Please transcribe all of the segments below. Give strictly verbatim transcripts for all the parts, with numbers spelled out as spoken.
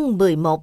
Chương mười một.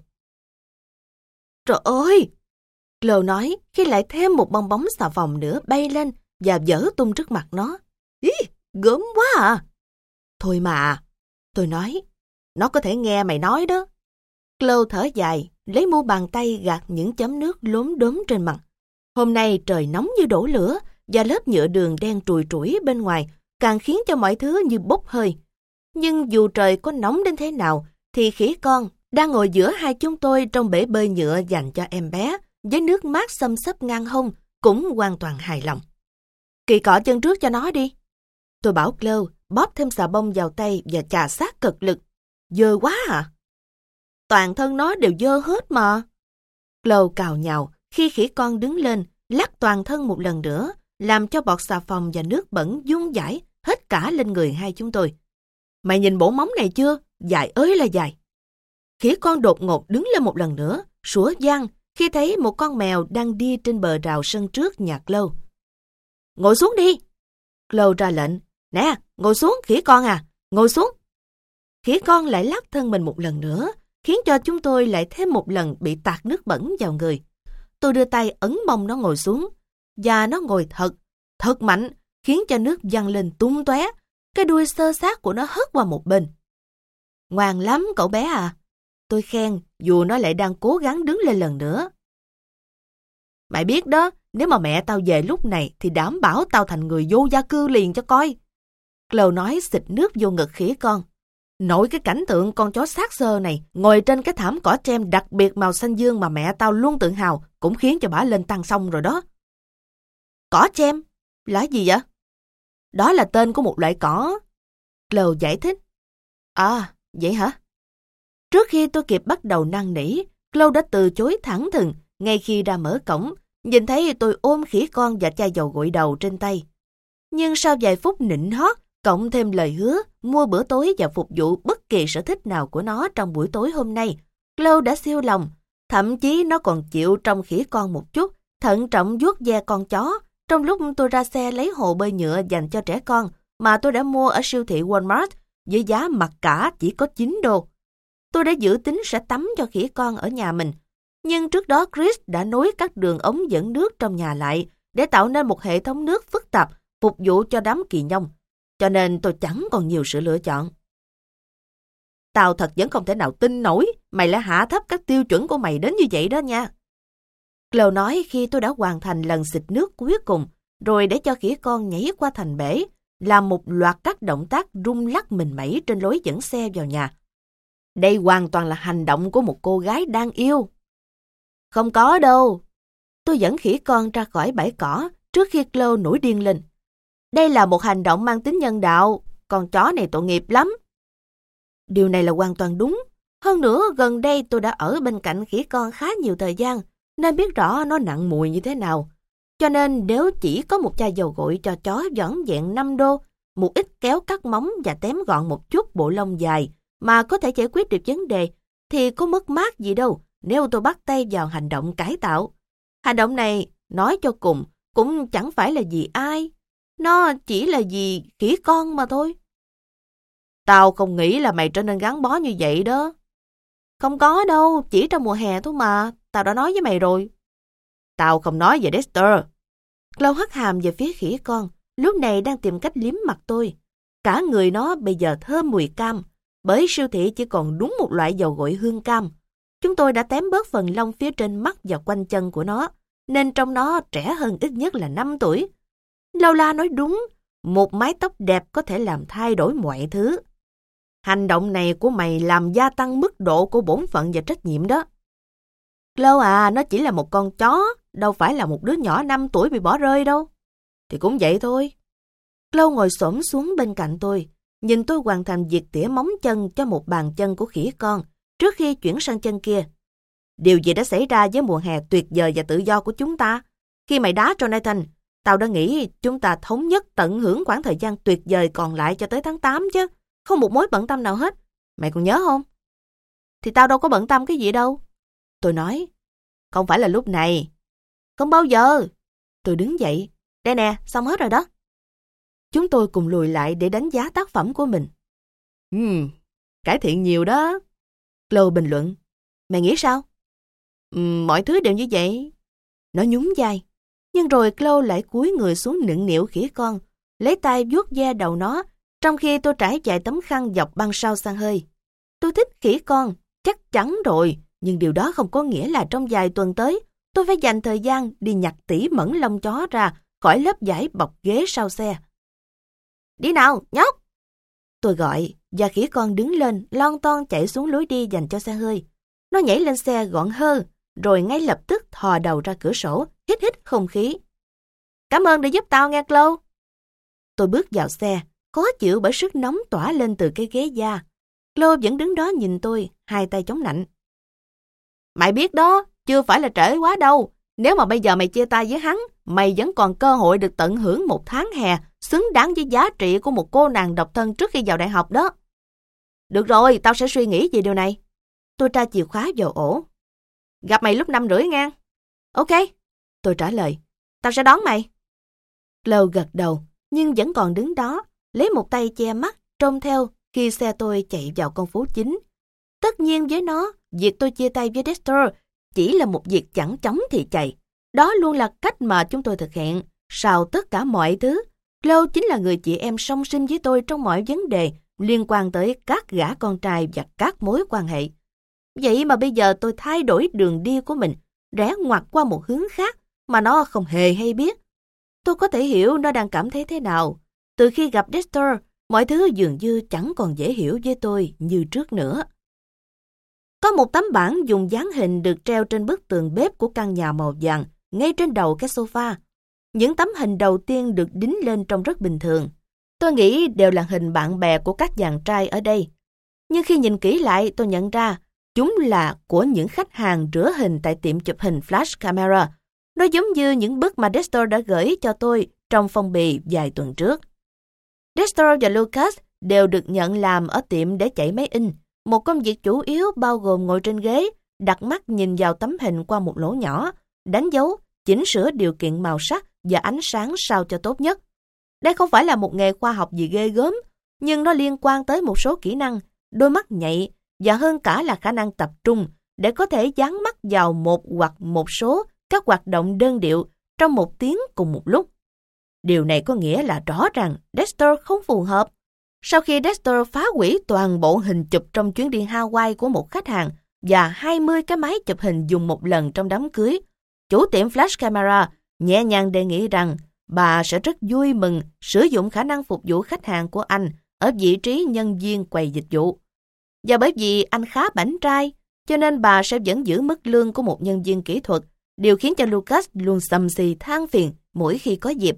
Trời ơi! Chloe nói khi lại thêm một bong bóng xà phòng nữa bay lên và vỡ tung trước mặt nó. Ý, gớm quá à! Thôi mà, tôi nói, nó có thể nghe mày nói đó. Chloe thở dài, lấy mu bàn tay gạt những chấm nước lốm đốm trên mặt. Hôm nay trời nóng như đổ lửa và lớp nhựa đường đen trùi trũi bên ngoài càng khiến cho mọi thứ như bốc hơi. Nhưng dù trời có nóng đến thế nào thì khỉ con đang ngồi giữa hai chúng tôi trong bể bơi nhựa dành cho em bé với nước mát xâm xấp ngang hông cũng hoàn toàn hài lòng. Kỳ cọ chân trước cho nó đi. Tôi bảo Chloe bóp thêm xà bông vào tay và chà sát cực lực. Dơ quá à? Toàn thân nó đều dơ hết mà. Chloe cào nhào khi khỉ con đứng lên lắc toàn thân một lần nữa, làm cho bọt xà phòng và nước bẩn dung dãi hết cả lên người hai chúng tôi. Mày nhìn bộ móng này chưa? Dài ơi là dài. Khỉ con đột ngột đứng lên một lần nữa, sủa vang khi thấy một con mèo đang đi trên bờ rào sân trước nhà Chloe. Ngồi xuống đi. Chloe ra lệnh. Nè, ngồi xuống khỉ con à, ngồi xuống. Khỉ con lại lắc thân mình một lần nữa, khiến cho chúng tôi lại thêm một lần bị tạt nước bẩn vào người. Tôi đưa tay ấn mông nó ngồi xuống, và nó ngồi thật, thật mạnh, khiến cho nước văng lên tung tóe. Cái đuôi xơ xác của nó hất qua một bên. Ngoan lắm cậu bé à. Tôi khen dù nó lại đang cố gắng đứng lên lần nữa. Mày biết đó, nếu mà mẹ tao về lúc này thì đảm bảo tao thành người vô gia cư liền cho coi. Chloe nói xịt nước vô ngực khỉ con. Nội cái cảnh tượng con chó xác xơ này ngồi trên cái thảm cỏ trem đặc biệt màu xanh dương mà mẹ tao luôn tự hào cũng khiến cho bả lên tăng xong rồi đó. Cỏ trem? Là gì vậy? Đó là tên của một loại cỏ. Chloe giải thích. À, vậy hả? Trước khi tôi kịp bắt đầu năn nỉ, Chloe đã từ chối thẳng thừng ngay khi ra mở cổng, nhìn thấy tôi ôm khỉ con và chai dầu gội đầu trên tay. Nhưng sau vài phút nịnh hót, cộng thêm lời hứa mua bữa tối và phục vụ bất kỳ sở thích nào của nó trong buổi tối hôm nay, Chloe đã siêu lòng. Thậm chí nó còn chịu trông khỉ con một chút, thận trọng vuốt ve con chó, trong lúc tôi ra xe lấy hồ bơi nhựa dành cho trẻ con mà tôi đã mua ở siêu thị Walmart với giá mặc cả chỉ có chín đô. Tôi đã dự tính sẽ tắm cho khỉ con ở nhà mình, nhưng trước đó Chris đã nối các đường ống dẫn nước trong nhà lại để tạo nên một hệ thống nước phức tạp phục vụ cho đám kỳ nhông, cho nên tôi chẳng còn nhiều sự lựa chọn. Tao thật vẫn không thể nào tin nổi mày lại hạ thấp các tiêu chuẩn của mày đến như vậy đó nha. Chloe nói khi tôi đã hoàn thành lần xịt nước cuối cùng, rồi để cho khỉ con nhảy qua thành bể, làm một loạt các động tác rung lắc mình mẩy trên lối dẫn xe vào nhà. Đây hoàn toàn là hành động của một cô gái đang yêu. Không có đâu. Tôi dẫn khỉ con ra khỏi bãi cỏ trước khi Chloe nổi điên lên. Đây là một hành động mang tính nhân đạo, con chó này tội nghiệp lắm. Điều này là hoàn toàn đúng. Hơn nữa, gần đây tôi đã ở bên cạnh khỉ con khá nhiều thời gian, nên biết rõ nó nặng mùi như thế nào. Cho nên nếu chỉ có một chai dầu gội cho chó vỏn vẹn năm đô, một ít kéo cắt móng và tém gọn một chút bộ lông dài mà có thể giải quyết được vấn đề, thì có mất mát gì đâu nếu tôi bắt tay vào hành động cải tạo. Hành động này, nói cho cùng, cũng chẳng phải là vì ai. Nó chỉ là vì khỉ con mà thôi. Tao không nghĩ là mày trở nên gắn bó như vậy đó. Không có đâu, chỉ trong mùa hè thôi mà, tao đã nói với mày rồi. Tao không nói về Dexter. Chloe hất hàm về phía khỉ con, lúc này đang tìm cách liếm mặt tôi. Cả người nó bây giờ thơm mùi cam, bởi siêu thị chỉ còn đúng một loại dầu gội hương cam. Chúng tôi đã tém bớt phần lông phía trên mắt và quanh chân của nó, nên trông nó trẻ hơn ít nhất là năm tuổi. Lola nói đúng, một mái tóc đẹp có thể làm thay đổi mọi thứ. Hành động này của mày làm gia tăng mức độ của bổn phận và trách nhiệm đó. Chloe à, nó chỉ là một con chó, đâu phải là một đứa nhỏ năm tuổi bị bỏ rơi đâu. Thì cũng vậy thôi. Chloe ngồi xổm xuống bên cạnh tôi, nhìn tôi hoàn thành việc tỉa móng chân cho một bàn chân của khỉ con trước khi chuyển sang chân kia. Điều gì đã xảy ra với mùa hè tuyệt vời và tự do của chúng ta? Khi mày đá Jonathan, tao đã nghĩ chúng ta thống nhất tận hưởng khoảng thời gian tuyệt vời còn lại cho tới tháng tám chứ. Không một mối bận tâm nào hết. Mày còn nhớ không? Thì tao đâu có bận tâm cái gì đâu. Tôi nói, không phải là lúc này. Không bao giờ. Tôi đứng dậy. Đây nè, xong hết rồi đó. Chúng tôi cùng lùi lại để đánh giá tác phẩm của mình. Ừm, cải thiện nhiều đó. Chloe bình luận. Mày nghĩ sao? Uhm, mọi thứ đều như vậy. Nó nhún vai. Nhưng rồi Chloe lại cúi người xuống nựng nịu khỉ con, lấy tay vuốt ve đầu nó, trong khi tôi trải vài tấm khăn dọc băng sau xăng hơi. Tôi thích khỉ con, chắc chắn rồi, nhưng điều đó không có nghĩa là trong vài tuần tới, tôi phải dành thời gian đi nhặt tỉ mẩn lông chó ra khỏi lớp vải bọc ghế sau xe. Đi nào, nhóc! Tôi gọi, và khỉ con đứng lên, lon ton chạy xuống lối đi dành cho xe hơi. Nó nhảy lên xe gọn hơ, rồi ngay lập tức thò đầu ra cửa sổ, hít hít không khí. Cảm ơn đã giúp tao nghe Chloe. Tôi bước vào xe, khó chịu bởi sức nóng tỏa lên từ cái ghế da. Chloe vẫn đứng đó nhìn tôi, hai tay chống nạnh. Mày biết đó, chưa phải là trễ quá đâu. Nếu mà bây giờ mày chia tay với hắn, mày vẫn còn cơ hội được tận hưởng một tháng hè xứng đáng với giá trị của một cô nàng độc thân trước khi vào đại học đó. Được rồi, tao sẽ suy nghĩ về điều này. Tôi tra chìa khóa vào ổ. Gặp mày lúc năm rưỡi ngang. Ok, tôi trả lời. Tao sẽ đón mày. Chloe gật đầu, nhưng vẫn còn đứng đó, lấy một tay che mắt, trông theo khi xe tôi chạy vào con phố chính. Tất nhiên với nó, việc tôi chia tay với Dexter chỉ là một việc chẳng chóng thì chạy. Đó luôn là cách mà chúng tôi thực hiện. Sau tất cả mọi thứ, Chloe chính là người chị em song sinh với tôi trong mọi vấn đề liên quan tới các gã con trai và các mối quan hệ. Vậy mà bây giờ tôi thay đổi đường đi của mình, rẽ ngoặt qua một hướng khác mà nó không hề hay biết. Tôi có thể hiểu nó đang cảm thấy thế nào. Từ khi gặp Dexter, mọi thứ dường như chẳng còn dễ hiểu với tôi như trước nữa. Có một tấm bảng dùng dáng hình được treo trên bức tường bếp của căn nhà màu vàng, ngay trên đầu cái sofa. Những tấm hình đầu tiên được đính lên trông rất bình thường. Tôi nghĩ đều là hình bạn bè của các chàng trai ở đây. Nhưng khi nhìn kỹ lại, tôi nhận ra chúng là của những khách hàng rửa hình tại tiệm chụp hình flash camera. Nó giống như những bức mà Dexter đã gửi cho tôi trong phong bì vài tuần trước. Dexter và Lucas đều được nhận làm ở tiệm để chạy máy in. Một công việc chủ yếu bao gồm ngồi trên ghế, đặt mắt nhìn vào tấm hình qua một lỗ nhỏ, đánh dấu, chỉnh sửa điều kiện màu sắc và ánh sáng sao cho tốt nhất. Đây không phải là một nghề khoa học gì ghê gớm, nhưng nó liên quan tới một số kỹ năng, đôi mắt nhạy và hơn cả là khả năng tập trung để có thể dán mắt vào một hoặc một số các hoạt động đơn điệu trong một tiếng cùng một lúc. Điều này có nghĩa là rõ ràng Dexter không phù hợp. Sau khi Dexter phá hủy toàn bộ hình chụp trong chuyến đi Hawaii của một khách hàng và hai mươi cái máy chụp hình dùng một lần trong đám cưới, chủ tiệm flash camera nhẹ nhàng đề nghị rằng bà sẽ rất vui mừng sử dụng khả năng phục vụ khách hàng của anh ở vị trí nhân viên quầy dịch vụ. Và bởi vì anh khá bảnh trai, cho nên bà sẽ vẫn giữ mức lương của một nhân viên kỹ thuật, điều khiến cho Lucas luôn xầm xì than phiền mỗi khi có dịp.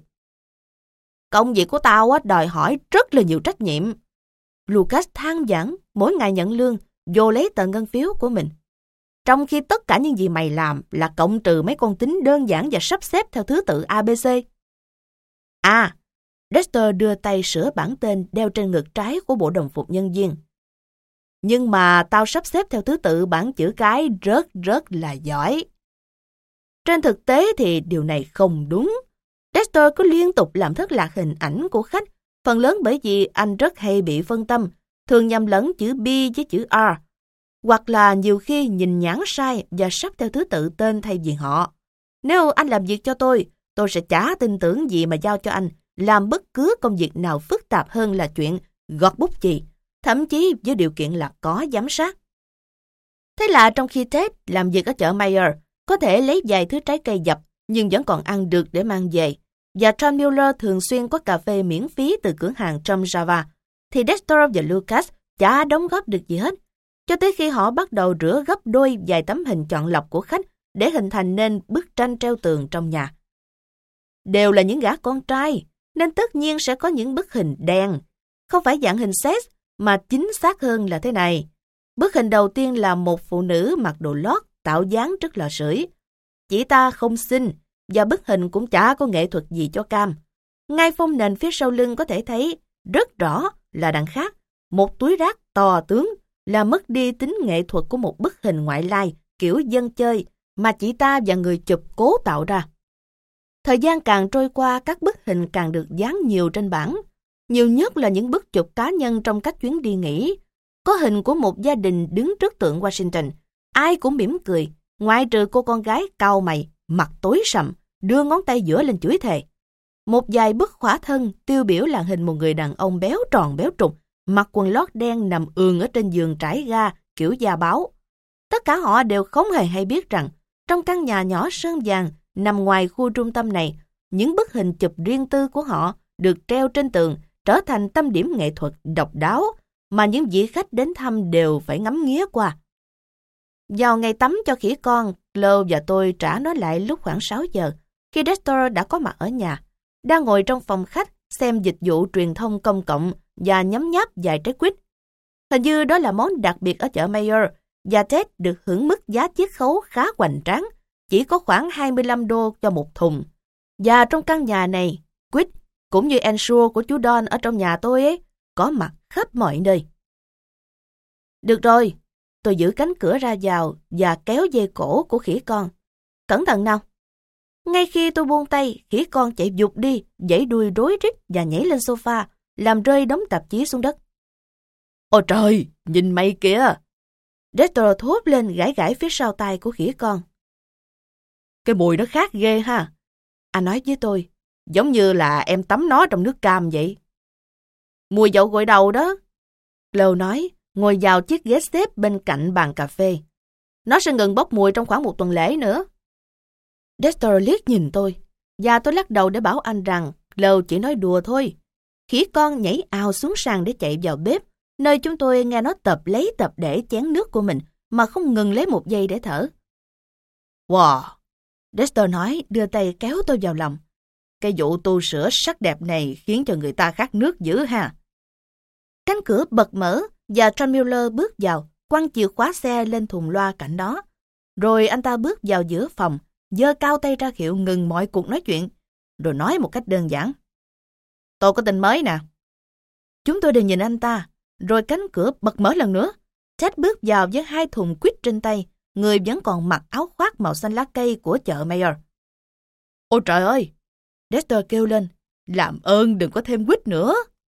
Công việc của tao á, đòi hỏi rất là nhiều trách nhiệm. Lucas than vãn mỗi ngày nhận lương, vô lấy tờ ngân phiếu của mình. Trong khi tất cả những gì mày làm là cộng trừ mấy con tính đơn giản và sắp xếp theo thứ tự a bê xê. À, Dexter đưa tay sửa bảng tên đeo trên ngực trái của bộ đồng phục nhân viên. Nhưng mà tao sắp xếp theo thứ tự bảng chữ cái rất rất là giỏi. Trên thực tế thì điều này không đúng. Dexter cứ liên tục làm thất lạc hình ảnh của khách, phần lớn bởi vì anh rất hay bị phân tâm, thường nhầm lẫn chữ B với chữ R, hoặc là nhiều khi nhìn nhãn sai và sắp theo thứ tự tên thay vì họ. Nếu anh làm việc cho tôi, tôi sẽ chả tin tưởng gì mà giao cho anh làm bất cứ công việc nào phức tạp hơn là chuyện gọt bút chì, thậm chí với điều kiện là có giám sát. Thế là trong khi Ted làm việc ở chợ Mayer, có thể lấy vài thứ trái cây dập nhưng vẫn còn ăn được để mang về, và John Mueller thường xuyên có cà phê miễn phí từ cửa hàng Tom Java, thì Dexter và Lucas chả đóng góp được gì hết, cho tới khi họ bắt đầu rửa gấp đôi vài tấm hình chọn lọc của khách để hình thành nên bức tranh treo tường trong nhà. Đều là những gã con trai, nên tất nhiên sẽ có những bức hình đen. Không phải dạng hình sex, mà chính xác hơn là thế này. Bức hình đầu tiên là một phụ nữ mặc đồ lót tạo dáng trước lò sưởi. Chị ta không xinh, và bức hình cũng chả có nghệ thuật gì cho cam. Ngay phông nền phía sau lưng có thể thấy rất rõ là đằng khác, một túi rác to tướng là mất đi tính nghệ thuật của một bức hình ngoại lai kiểu dân chơi mà chị ta và người chụp cố tạo ra. Thời gian càng trôi qua, các bức hình càng được dán nhiều trên bảng. Nhiều nhất là những bức chụp cá nhân trong các chuyến đi nghỉ. Có hình của một gia đình đứng trước tượng Washington, Ai cũng mỉm cười, ngoại trừ cô con gái cau mày, mặt tối sầm, đưa ngón tay giữa lên chửi thề. Một vài bức khỏa thân tiêu biểu là hình một người đàn ông béo tròn béo trùng, mặc quần lót đen nằm ườn ở trên giường trải ga kiểu gia báo. Tất cả họ đều không hề hay biết rằng trong căn nhà nhỏ sơn vàng nằm ngoài khu trung tâm này, những bức hình chụp riêng tư của họ được treo trên tường trở thành tâm điểm nghệ thuật độc đáo mà những vị khách đến thăm đều phải ngắm nghía qua. Vào ngày tắm cho khỉ con, Chloe và tôi trả nó lại lúc khoảng sáu giờ, khi Dexter đã có mặt ở nhà, đang ngồi trong phòng khách xem dịch vụ truyền thông công cộng và nhấm nháp vài trái quýt. Hình như đó là món đặc biệt ở chợ Mayer, và Ted được hưởng mức giá chiết khấu khá hoành tráng, chỉ có khoảng hai mươi lăm đô cho một thùng. Và trong căn nhà này, quýt, cũng như ensure của chú Don ở trong nhà tôi ấy, có mặt khắp mọi nơi. Được rồi, tôi giữ cánh cửa ra vào và kéo dây cổ của khỉ con. Cẩn thận nào. Ngay khi tôi buông tay, khỉ con chạy vụt đi, giãy đuôi rối rít và nhảy lên sofa, làm rơi đống tạp chí xuống đất. Ôi trời, nhìn mày kìa! Dexter thốt lên gãi gãi phía sau tai của khỉ con. Cái mùi nó khác ghê ha. Anh nói với tôi, giống như là em tắm nó trong nước cam vậy. Mùi dầu gội đầu đó. Chloe nói, ngồi vào chiếc ghế xếp bên cạnh bàn cà phê. Nó sẽ ngừng bốc mùi trong khoảng một tuần lễ nữa. Dexter liếc nhìn tôi, và tôi lắc đầu để bảo anh rằng Chloe chỉ nói đùa thôi. Khỉ con nhảy ào xuống sàn để chạy vào bếp, nơi chúng tôi nghe nó tập lấy tập để chén nước của mình mà không ngừng lấy một giây để thở. Wow! Dexter nói, đưa tay kéo tôi vào lòng. Cái vụ tu sửa sắc đẹp này khiến cho người ta khát nước dữ ha. Cánh cửa bật mở và John Mueller bước vào, quăng chìa khóa xe lên thùng loa cạnh đó. Rồi anh ta bước vào giữa phòng, giơ cao tay ra hiệu ngừng mọi cuộc nói chuyện, rồi nói một cách đơn giản. Tôi có tin mới nè. Chúng tôi đều nhìn anh ta, rồi cánh cửa bật mở lần nữa. Ted bước vào với hai thùng quýt trên tay, người vẫn còn mặc áo khoác màu xanh lá cây của chợ Mayer. Ôi trời ơi! Dexter kêu lên, làm ơn đừng có thêm quýt nữa.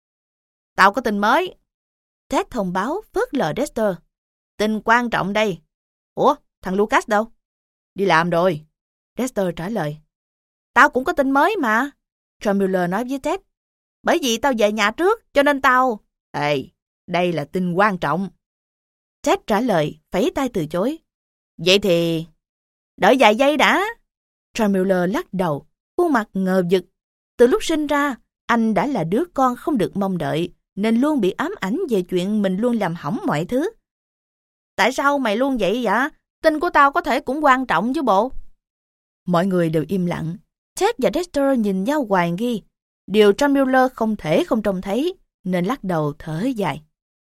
Tao có tin mới. Ted thông báo phớt lờ Dexter. Tin quan trọng đây. Ủa, thằng Lucas đâu? Đi làm rồi. Dexter trả lời. Tao cũng có tin mới mà. John Mueller nói với Ted. Bởi vì tao về nhà trước, cho nên tao... Ê, đây là tin quan trọng. Ted trả lời, phẩy tay từ chối. Vậy thì... Đợi vài giây đã. John Mueller lắc đầu, khuôn mặt ngờ vực. Từ lúc sinh ra, anh đã là đứa con không được mong đợi, nên luôn bị ám ảnh về chuyện mình luôn làm hỏng mọi thứ. Tại sao mày luôn vậy vậy? Tin của tao có thể cũng quan trọng chứ bộ. Mọi người đều im lặng. Ted và Dexter nhìn nhau hoài nghi. Điều John Mueller không thể không trông thấy, nên lắc đầu thở dài.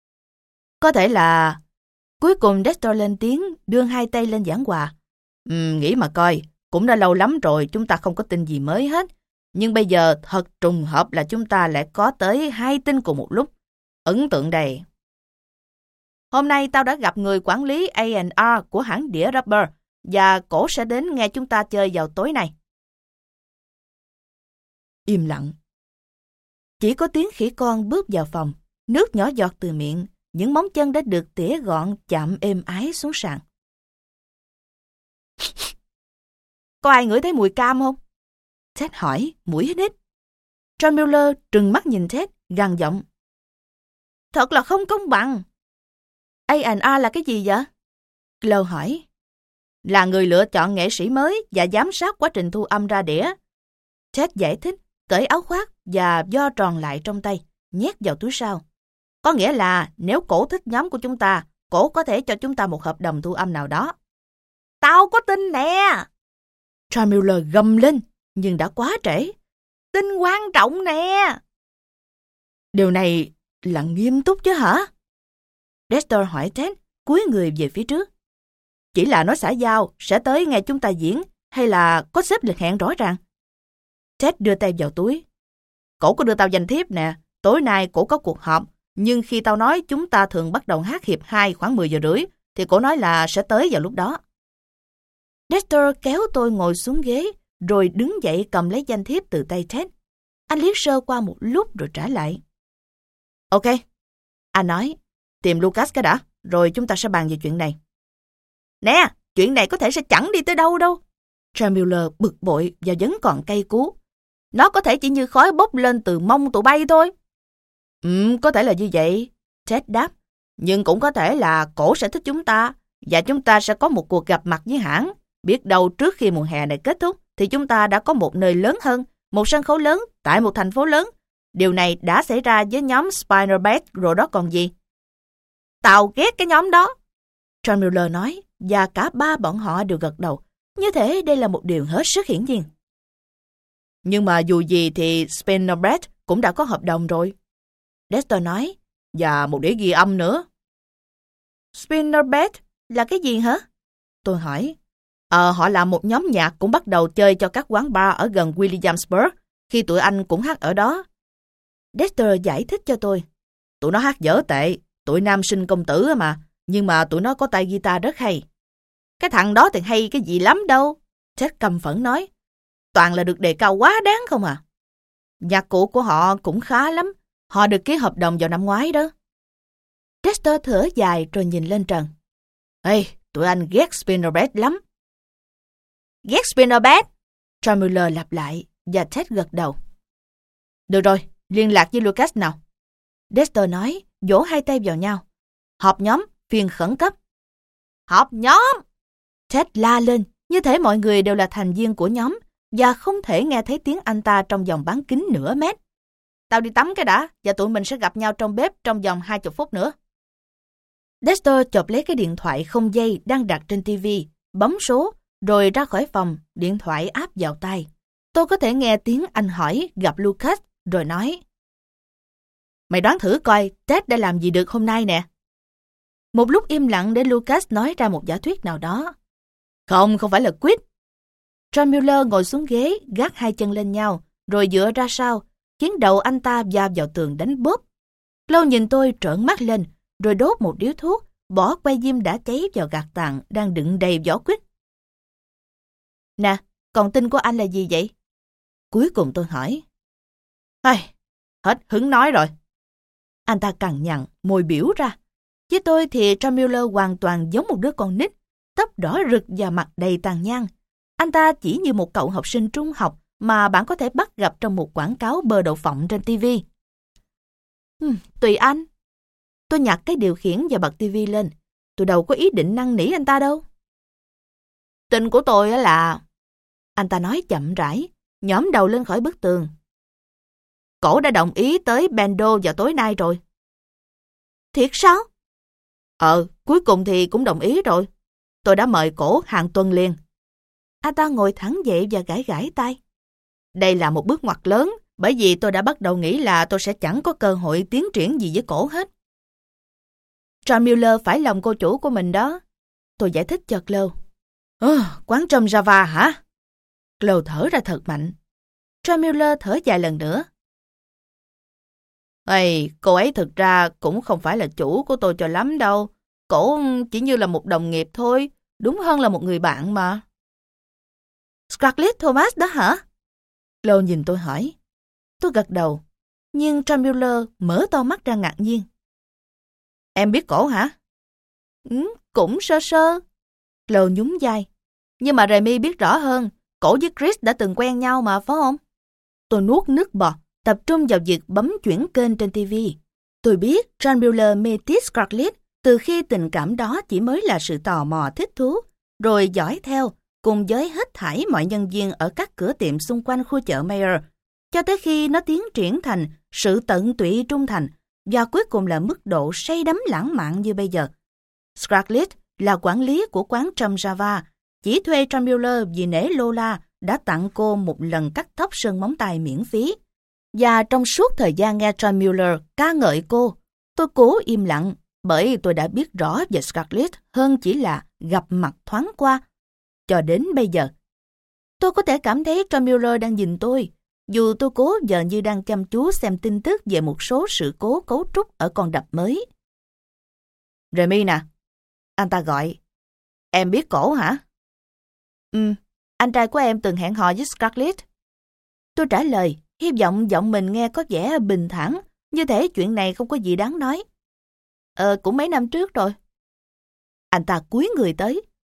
Có thể là... Cuối cùng Dexter lên tiếng, đưa hai tay lên giảng hòa. Uhm, nghĩ mà coi, cũng đã lâu lắm rồi chúng ta không có tin gì mới hết. Nhưng bây giờ thật trùng hợp là chúng ta lại có tới hai tin cùng một lúc. Ấn tượng đầy. Hôm nay tao đã gặp người quản lý A and R của hãng đĩa Rubber, và cổ sẽ đến nghe chúng ta chơi vào tối nay. Im lặng. Chỉ có tiếng khỉ con bước vào phòng, nước nhỏ giọt từ miệng, những móng chân đã được tỉa gọn chạm êm ái xuống sàn. Có ai ngửi thấy mùi cam không? Ted hỏi, mũi hít hít. John Mueller trừng mắt nhìn Ted, gằn giọng. Thật là không công bằng. A and R là cái gì vậy? Chloe hỏi. Là người lựa chọn nghệ sĩ mới và giám sát quá trình thu âm ra đĩa. Ted giải thích, cởi áo khoác và vo tròn lại trong tay, nhét vào túi sau. Có nghĩa là nếu cổ thích nhóm của chúng ta, cổ có thể cho chúng ta một hợp đồng thu âm nào đó. Tao có tin nè! John Mueller gầm lên, nhưng đã quá trễ. Tin quan trọng nè! Điều này là nghiêm túc chứ hả? Dexter hỏi Ted, cúi người về phía trước. Chỉ là nó xã giao, sẽ tới ngày chúng ta diễn, hay là có xếp lịch hẹn rõ ràng? Ted đưa tay vào túi. Cổ có đưa tao danh thiếp nè, tối nay cổ có cuộc họp, nhưng khi tao nói chúng ta thường bắt đầu hát hiệp hai khoảng mười giờ rưỡi, thì cổ nói là sẽ tới vào lúc đó. Dexter kéo tôi ngồi xuống ghế, rồi đứng dậy cầm lấy danh thiếp từ tay Ted. Anh liếc sơ qua một lúc rồi trả lại. Ok, anh nói, tìm Lucas cái đã, rồi chúng ta sẽ bàn về chuyện này. Nè, chuyện này có thể sẽ chẳng đi tới đâu đâu. Tremula bực bội và vẫn còn cay cú. Nó có thể chỉ như khói bốc lên từ mông tụi bay thôi. Ừ, có thể là như vậy, Ted đáp. Nhưng cũng có thể là cổ sẽ thích chúng ta, và chúng ta sẽ có một cuộc gặp mặt với hãng. Biết đâu trước khi mùa hè này kết thúc, thì chúng ta đã có một nơi lớn hơn, một sân khấu lớn tại một thành phố lớn. Điều này đã xảy ra với nhóm Spinnerbait rồi đó còn gì. Tao ghét cái nhóm đó, Tremula nói, và cả ba bọn họ đều gật đầu. Như thế đây là một điều hết sức hiển nhiên. Nhưng mà dù gì thì Spinnerbait cũng đã có hợp đồng rồi, Dexter nói, và một đĩa ghi âm nữa. Spinnerbait là cái gì hả? Tôi hỏi. Ờ, họ là một nhóm nhạc cũng bắt đầu chơi cho các quán bar ở gần Williamsburg, khi tụi anh cũng hát ở đó. Dexter giải thích cho tôi. Tụi nó hát dở tệ, tụi nam sinh công tử mà, nhưng mà tụi nó có tay guitar rất hay. Cái thằng đó thì hay cái gì lắm đâu, Ted căm phẫn nói. Toàn là được đề cao quá đáng không à. Nhạc cụ của họ cũng khá lắm, họ được ký hợp đồng vào năm ngoái đó. Dexter thở dài rồi nhìn lên trần. Ê, tụi anh ghét Spinnerbait lắm. Ghét Spinnerbait? Tremula lặp lại, và Ted gật đầu. Được rồi, liên lạc với Lucas nào. Dexter nói, vỗ hai tay vào nhau. Họp nhóm, phiên khẩn cấp. Họp nhóm! Ted la lên, như thể mọi người đều là thành viên của nhóm, và không thể nghe thấy tiếng anh ta trong vòng bán kính nửa mét. Tao đi tắm cái đã, và tụi mình sẽ gặp nhau trong bếp trong vòng hai mươi phút nữa. Dexter chộp lấy cái điện thoại không dây đang đặt trên tivi, bấm số, rồi ra khỏi phòng, điện thoại áp vào tai. Tôi có thể nghe tiếng anh hỏi gặp Lucas, rồi nói. Mày đoán thử coi Ted đã làm gì được hôm nay nè. Một lúc im lặng để Lucas nói ra một giả thuyết nào đó. Không, không phải là quýt. Tremula ngồi xuống ghế, gác hai chân lên nhau, rồi dựa ra sau, khiến đầu anh ta va vào tường đánh bóp. Lâu nhìn tôi trợn mắt lên, rồi đốt một điếu thuốc, bỏ que diêm đã cháy vào gạt tàn đang đựng đầy vỏ quýt. Nè, còn tin của anh là gì vậy? Cuối cùng tôi hỏi. Ai, hết hứng nói rồi. Anh ta cằn nhằn, môi biểu ra. Với tôi thì Tremula hoàn toàn giống một đứa con nít, tóc đỏ rực và mặt đầy tàn nhang. Anh ta chỉ như một cậu học sinh trung học mà bạn có thể bắt gặp trong một quảng cáo bơ đậu phộng trên ti vi. Hmm, tùy anh. Tôi nhặt cái điều khiển và bật ti vi lên. Tôi đâu có ý định năn nỉ anh ta đâu. Tin của tôi là... Anh ta nói chậm rãi, nhổm đầu lên khỏi bức tường. Cổ đã đồng ý tới Bendo vào tối nay rồi. Thiệt sao? Ờ, cuối cùng thì cũng đồng ý rồi. Tôi đã mời cổ hàng tuần liền. Anh ta ngồi thẳng dậy và gãi gãi tay. Đây là một bước ngoặt lớn, bởi vì tôi đã bắt đầu nghĩ là tôi sẽ chẳng có cơ hội tiến triển gì với cổ hết. Tremula phải lòng cô chủ của mình đó. Tôi giải thích cho Chloe. Ơ, quán trâm Java hả? Chloe thở ra thật mạnh. Tremula thở dài lần nữa. Ê, cô ấy thực ra cũng không phải là chủ của tôi cho lắm đâu. Cổ chỉ như là một đồng nghiệp thôi, đúng hơn là một người bạn mà. Scarlett Thomas đó hả? Chloe nhìn tôi hỏi. Tôi gật đầu, nhưng Tremula mở to mắt ra ngạc nhiên. Em biết cổ hả? Ừ, cũng sơ sơ. Chloe nhún vai. Nhưng mà Remy biết rõ hơn, cổ với Chris đã từng quen nhau mà, phải không? Tôi nuốt nước bọt, tập trung vào việc bấm chuyển kênh trên ti vi. Tôi biết Tremula mê tít Scarlett từ khi tình cảm đó chỉ mới là sự tò mò thích thú, rồi dõi theo cùng với hết thảy mọi nhân viên ở các cửa tiệm xung quanh khu chợ Mayer, cho tới khi nó tiến triển thành sự tận tụy trung thành và cuối cùng là mức độ say đắm lãng mạn như bây giờ. Scarlett là quản lý của quán trâm Java, chỉ thuê Tremula vì nể Lola đã tặng cô một lần cắt tóc sơn móng tay miễn phí. Và trong suốt thời gian nghe Tremula ca ngợi cô, tôi cố im lặng bởi tôi đã biết rõ về Scarlett hơn chỉ là gặp mặt thoáng qua. Cho đến bây giờ, tôi có thể cảm thấy Tremula đang nhìn tôi, dù tôi cố giờ như đang chăm chú xem tin tức về một số sự cố cấu trúc ở con đập mới. Remy nè, anh ta gọi. Em biết cổ hả? Ừ, anh trai của em từng hẹn hò với Scarlett. Tôi trả lời, hy vọng giọng mình nghe có vẻ bình thản, như thể chuyện này không có gì đáng nói. Ờ, cũng mấy năm trước rồi. Anh ta cúi người tới,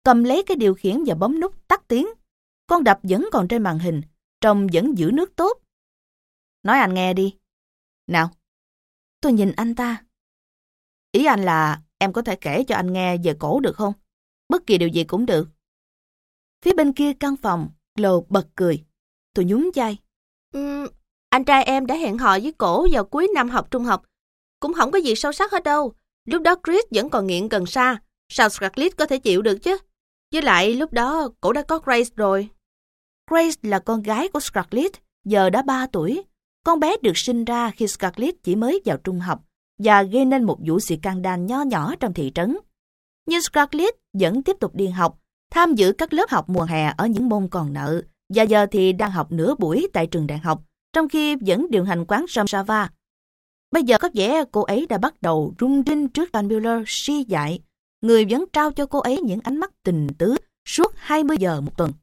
cầm lấy cái điều khiển và bấm nút tắt tiếng. Con đập vẫn còn trên màn hình, trông vẫn giữ nước tốt. Nói anh nghe đi. Nào. Tôi nhìn anh ta. Ý anh là em có thể kể cho anh nghe về cổ được không? Bất kỳ điều gì cũng được. Phía bên kia căn phòng, Lô bật cười. Tôi nhún vai. Uhm, anh trai em đã hẹn hò với cổ vào cuối năm học trung học. Cũng không có gì sâu sắc hết đâu. Lúc đó Chris vẫn còn nghiện cần sa. Sao Scarlett có thể chịu được chứ? Với lại lúc đó cổ đã có Grace rồi. Grace là con gái của Scarlett, giờ đã ba tuổi. Con bé được sinh ra khi Scarlett chỉ mới vào trung học và gây nên một vụ scandal nho nhỏ trong thị trấn. Nhưng Scarlett vẫn tiếp tục đi học, tham dự các lớp học mùa hè ở những môn còn nợ, và giờ thì đang học nửa buổi tại trường đại học, trong khi vẫn điều hành quán Ramsava. Bây giờ có vẻ cô ấy đã bắt đầu rung rinh trước John Mueller si dại, người vẫn trao cho cô ấy những ánh mắt tình tứ suốt hai mươi giờ một tuần.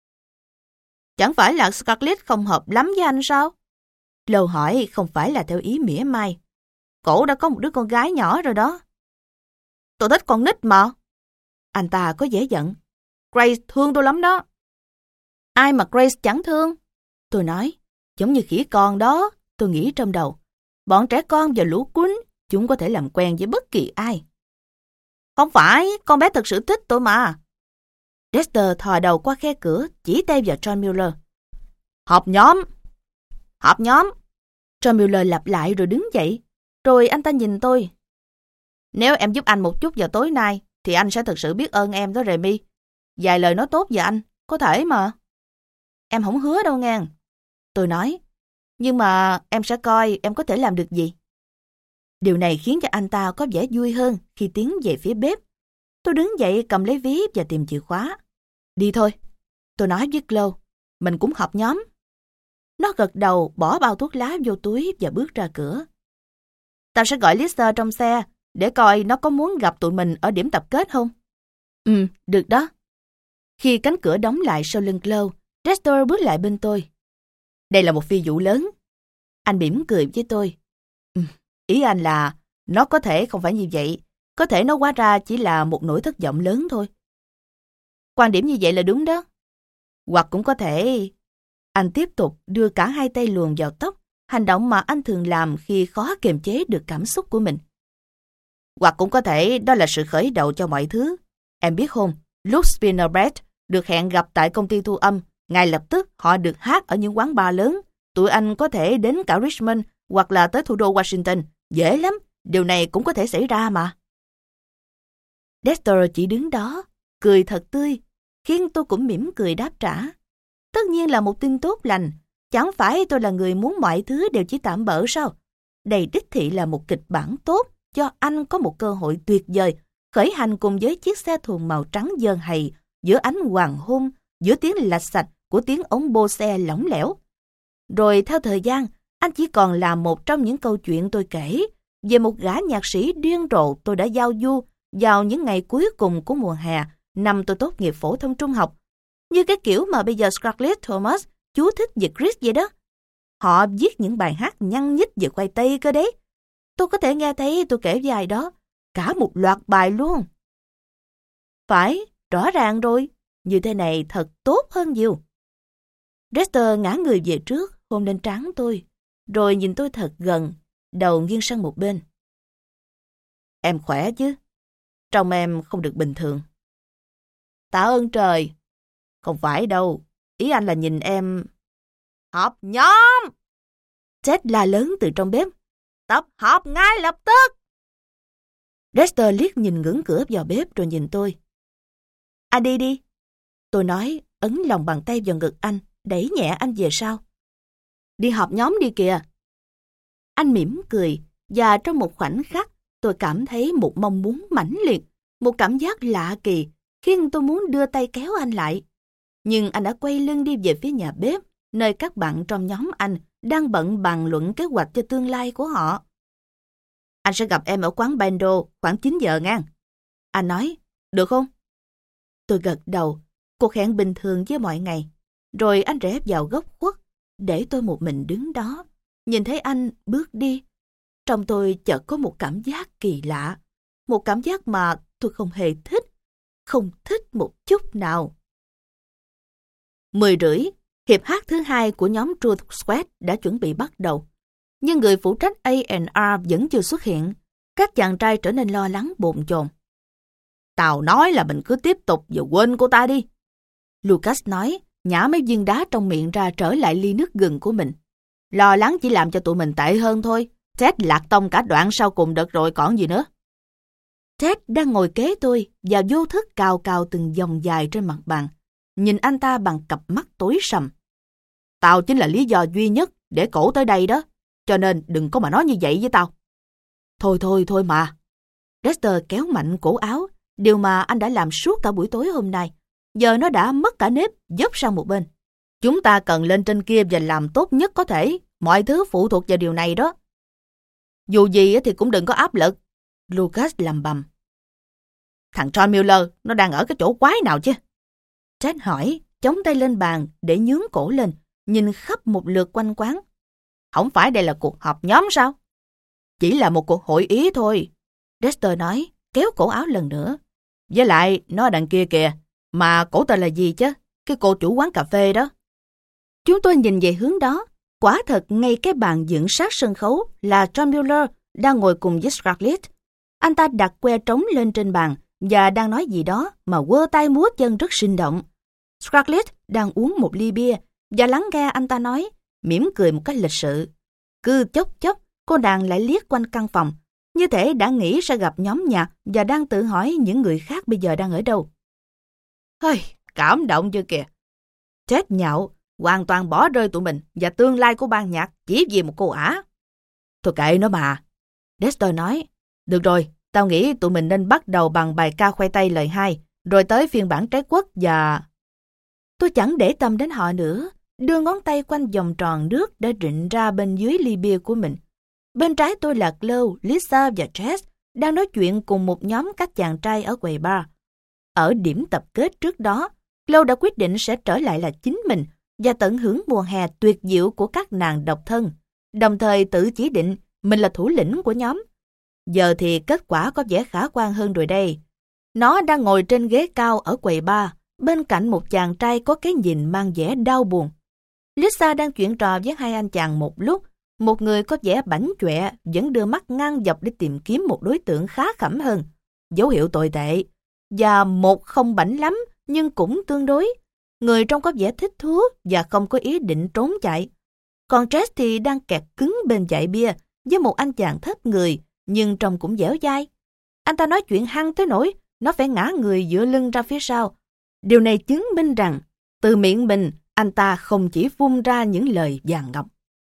Chẳng phải là Scarlett không hợp lắm với anh sao? Lầu hỏi không phải là theo ý mỉa mai. Cổ đã có một đứa con gái nhỏ rồi đó. Tôi thích con nít mà. Anh ta có vẻ giận. Grace thương tôi lắm đó. Ai mà Grace chẳng thương? Tôi nói, giống như khỉ con đó. Tôi nghĩ trong đầu. Bọn trẻ con và lũ cún, chúng có thể làm quen với bất kỳ ai. Không phải, con bé thực sự thích tôi mà. Dexter thò đầu qua khe cửa, chỉ tay vào John Mueller. Họp nhóm. Họp nhóm. John Mueller lặp lại rồi đứng dậy. Rồi anh ta nhìn tôi. Nếu em giúp anh một chút vào tối nay, thì anh sẽ thực sự biết ơn em đó Remy. Vài lời nói tốt về anh, có thể mà. Em không hứa đâu ngang. Tôi nói. Nhưng mà em sẽ coi em có thể làm được gì. Điều này khiến cho anh ta có vẻ vui hơn khi tiến về phía bếp. Tôi đứng dậy cầm lấy ví và tìm chìa khóa. Đi thôi. Tôi nói với Chloe. Mình cũng họp nhóm. Nó gật đầu, bỏ bao thuốc lá vô túi và bước ra cửa. Tao sẽ gọi Lisa trong xe để coi nó có muốn gặp tụi mình ở điểm tập kết không? Ừ, được đó. Khi cánh cửa đóng lại sau lưng Chloe, Dexter bước lại bên tôi. Đây là một phi vụ lớn. Anh mỉm cười với tôi. Ừ, ý anh là nó có thể không phải như vậy. Có thể nó hóa ra chỉ là một nỗi thất vọng lớn thôi. Quan điểm như vậy là đúng đó. Hoặc cũng có thể... Anh tiếp tục đưa cả hai tay luồn vào tóc, hành động mà anh thường làm khi khó kiềm chế được cảm xúc của mình. Hoặc cũng có thể đó là sự khởi đầu cho mọi thứ. Em biết không, lúc Spinner Brett được hẹn gặp tại công ty thu âm, ngay lập tức họ được hát ở những quán bar lớn. Tụi anh có thể đến cả Richmond hoặc là tới thủ đô Washington. Dễ lắm, điều này cũng có thể xảy ra mà. Dexter chỉ đứng đó, cười thật tươi, khiến tôi cũng mỉm cười đáp trả. Tất nhiên là một tin tốt lành. Chẳng phải tôi là người muốn mọi thứ đều chỉ tạm bỡ sao? Đây đích thị là một kịch bản tốt cho anh có một cơ hội tuyệt vời khởi hành cùng với chiếc xe thuần màu trắng dơn hầy giữa ánh hoàng hôn, giữa tiếng lạch sạch của tiếng ống bô xe lỏng lẻo. Rồi theo thời gian, anh chỉ còn là một trong những câu chuyện tôi kể về một gã nhạc sĩ điên rồ tôi đã giao du vào những ngày cuối cùng của mùa hè năm tôi tốt nghiệp phổ thông trung học. Như cái kiểu mà bây giờ Scarlett Thomas chú thích về Chris vậy đó. Họ viết những bài hát nhăn nhít về khoai tây cơ đấy. Tôi có thể nghe thấy tôi kể với ai đó. Cả một loạt bài luôn. Phải, rõ ràng rồi. Như thế này thật tốt hơn nhiều. Dexter ngã người về trước, hôn lên trán tôi. Rồi nhìn tôi thật gần, đầu nghiêng sang một bên. Em khỏe chứ? Trông em không được bình thường. Tạ ơn trời. Không phải đâu. Ý anh là nhìn em... Họp nhóm! Ted la lớn từ trong bếp. Tập họp ngay lập tức! Dexter liếc nhìn ngưỡng cửa vào bếp rồi nhìn tôi. Anh đi đi. Tôi nói, ấn lòng bàn tay vào ngực anh, đẩy nhẹ anh về sau. Đi họp nhóm đi kìa. Anh mỉm cười, và trong một khoảnh khắc, tôi cảm thấy một mong muốn mãnh liệt, một cảm giác lạ kỳ, khiến tôi muốn đưa tay kéo anh lại. Nhưng anh đã quay lưng đi về phía nhà bếp, nơi các bạn trong nhóm anh đang bận bàn luận kế hoạch cho tương lai của họ. Anh sẽ gặp em ở quán Bando khoảng chín giờ ngang. Anh nói, được không? Tôi gật đầu, cuộc hẹn bình thường với mọi ngày. Rồi anh rẽ vào góc khuất, để tôi một mình đứng đó. Nhìn thấy anh bước đi. Trong tôi chợt có một cảm giác kỳ lạ. Một cảm giác mà tôi không hề thích. không thích một chút nào. Mười rưỡi, hiệp hát thứ hai của nhóm Truth Squad đã chuẩn bị bắt đầu. Nhưng người phụ trách A and R vẫn chưa xuất hiện. Các chàng trai trở nên lo lắng bồn chồn. Tao nói là mình cứ tiếp tục và quên cô ta đi. Lucas nói, nhả mấy viên đá trong miệng ra trở lại ly nước gừng của mình. Lo lắng chỉ làm cho tụi mình tệ hơn thôi. Ted lạc tông cả đoạn sau cùng đợt rồi còn gì nữa. Ted đang ngồi kế tôi và vô thức cào cào từng dòng dài trên mặt bàn. Nhìn anh ta bằng cặp mắt tối sầm. Tao chính là lý do duy nhất để cổ tới đây đó. Cho nên đừng có mà nói như vậy với tao. Thôi thôi thôi mà. Dexter kéo mạnh cổ áo, điều mà anh đã làm suốt cả buổi tối hôm nay. Giờ nó đã mất cả nếp, dốc sang một bên. Chúng ta cần lên trên kia và làm tốt nhất có thể. Mọi thứ phụ thuộc vào điều này đó. Dù gì thì cũng đừng có áp lực. Lucas lầm bầm. Thằng John Miller, nó đang ở cái chỗ quái nào chứ? Ted hỏi, chống tay lên bàn để nhướng cổ lên, nhìn khắp một lượt quanh quán. Không phải đây là cuộc họp nhóm sao? Chỉ là một cuộc hội ý thôi. Dexter nói, kéo cổ áo lần nữa. Với lại, nó đằng kia kìa. Mà cổ tên là gì chứ? Cái cô chủ quán cà phê đó. Chúng tôi nhìn về hướng đó. Quả thật ngay cái bàn dựng sát sân khấu là John Mueller đang ngồi cùng với Scarlett. Anh ta đặt que trống lên trên bàn và đang nói gì đó mà quơ tay múa chân rất sinh động. Scarlett đang uống một ly bia và lắng nghe anh ta nói, mỉm cười một cách lịch sự. Cứ chốc chốc, cô nàng lại liếc quanh căn phòng, như thể đã nghĩ sẽ gặp nhóm nhạc và đang tự hỏi những người khác bây giờ đang ở đâu. Hơi, cảm động chưa kìa. Ted nhạo, hoàn toàn bỏ rơi tụi mình và tương lai của ban nhạc chỉ vì một cô ả. Thôi kệ nó mà. Dexter nói, được rồi, tao nghĩ tụi mình nên bắt đầu bằng bài ca khoai tây lời hai, rồi tới phiên bản trái quất và... Tôi chẳng để tâm đến họ nữa, đưa ngón tay quanh vòng tròn nước đã rịn ra bên dưới ly bia của mình. Bên trái tôi là Chloe, Lisa và Jess đang nói chuyện cùng một nhóm các chàng trai ở quầy bar. Ở điểm tập kết trước đó, Chloe đã quyết định sẽ trở lại là chính mình và tận hưởng mùa hè tuyệt diệu của các nàng độc thân, đồng thời tự chỉ định mình là thủ lĩnh của nhóm. Giờ thì kết quả có vẻ khả quan hơn rồi đây. Nó đang ngồi trên ghế cao ở quầy bar, bên cạnh một chàng trai có cái nhìn mang vẻ đau buồn. Lisa đang chuyện trò với hai anh chàng một lúc. Một người có vẻ bảnh chọe vẫn đưa mắt ngang dọc để tìm kiếm một đối tượng khá khẩm hơn, dấu hiệu tồi tệ. Và một không bảnh lắm nhưng cũng tương đối. Người trông có vẻ thích thú và không có ý định trốn chạy. Còn Jess thì đang kẹt cứng bên dãy bia với một anh chàng thấp người nhưng trông cũng dẻo dai. Anh ta nói chuyện hăng tới nỗi nó phải ngã người dựa lưng ra phía sau. Điều này chứng minh rằng từ miệng mình anh ta không chỉ phun ra những lời vàng ngọc.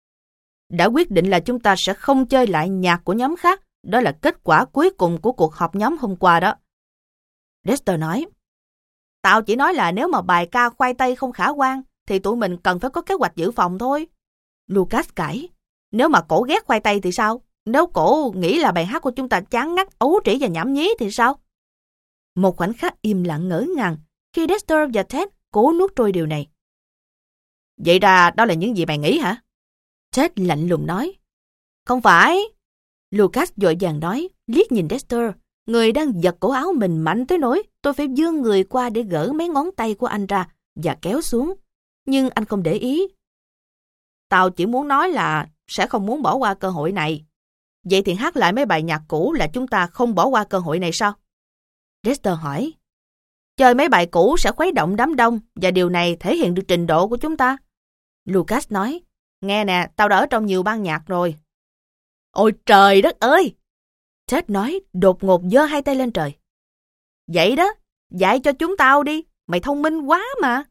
Đã quyết định là chúng ta sẽ không chơi lại nhạc của nhóm khác. Đó là kết quả cuối cùng của cuộc họp nhóm hôm qua đó. Dexter nói, tao chỉ nói là nếu mà bài ca khoai tây không khả quan thì tụi mình cần phải có kế hoạch dự phòng thôi. Lucas cãi, nếu mà cổ ghét khoai tây thì sao? Nếu cổ nghĩ là bài hát của chúng ta chán ngắt, ấu trĩ và nhảm nhí thì sao? Một khoảnh khắc im lặng ngỡ ngàng khi Dexter và Ted cố nuốt trôi điều này. Vậy ra đó là những gì mày nghĩ hả? Ted lạnh lùng nói. Không phải. Lucas vội vàng nói, liếc nhìn Dexter, người đang giật cổ áo mình mạnh tới nỗi tôi phải vươn người qua để gỡ mấy ngón tay của anh ra và kéo xuống. Nhưng anh không để ý. Tao chỉ muốn nói là sẽ không muốn bỏ qua cơ hội này. Vậy thì hát lại mấy bài nhạc cũ là chúng ta không bỏ qua cơ hội này sao? Dexter hỏi. Chơi mấy bài cũ sẽ khuấy động đám đông và điều này thể hiện được trình độ của chúng ta. Lucas nói. Nghe nè, tao đã ở trong nhiều ban nhạc rồi. Ôi trời đất ơi! Ted nói đột ngột giơ hai tay lên trời. Vậy đó, dạy cho chúng tao đi, mày thông minh quá mà.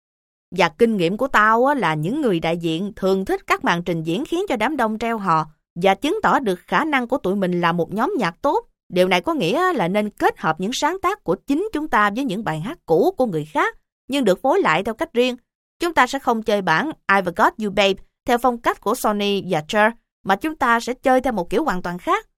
Và kinh nghiệm của tao là những người đại diện thường thích các màn trình diễn khiến cho đám đông treo hò và chứng tỏ được khả năng của tụi mình là một nhóm nhạc tốt. Điều này có nghĩa là nên kết hợp những sáng tác của chính chúng ta với những bài hát cũ của người khác, nhưng được phối lại theo cách riêng. Chúng ta sẽ không chơi bản I've Got You Babe theo phong cách của Sonny và Cher, mà chúng ta sẽ chơi theo một kiểu hoàn toàn khác.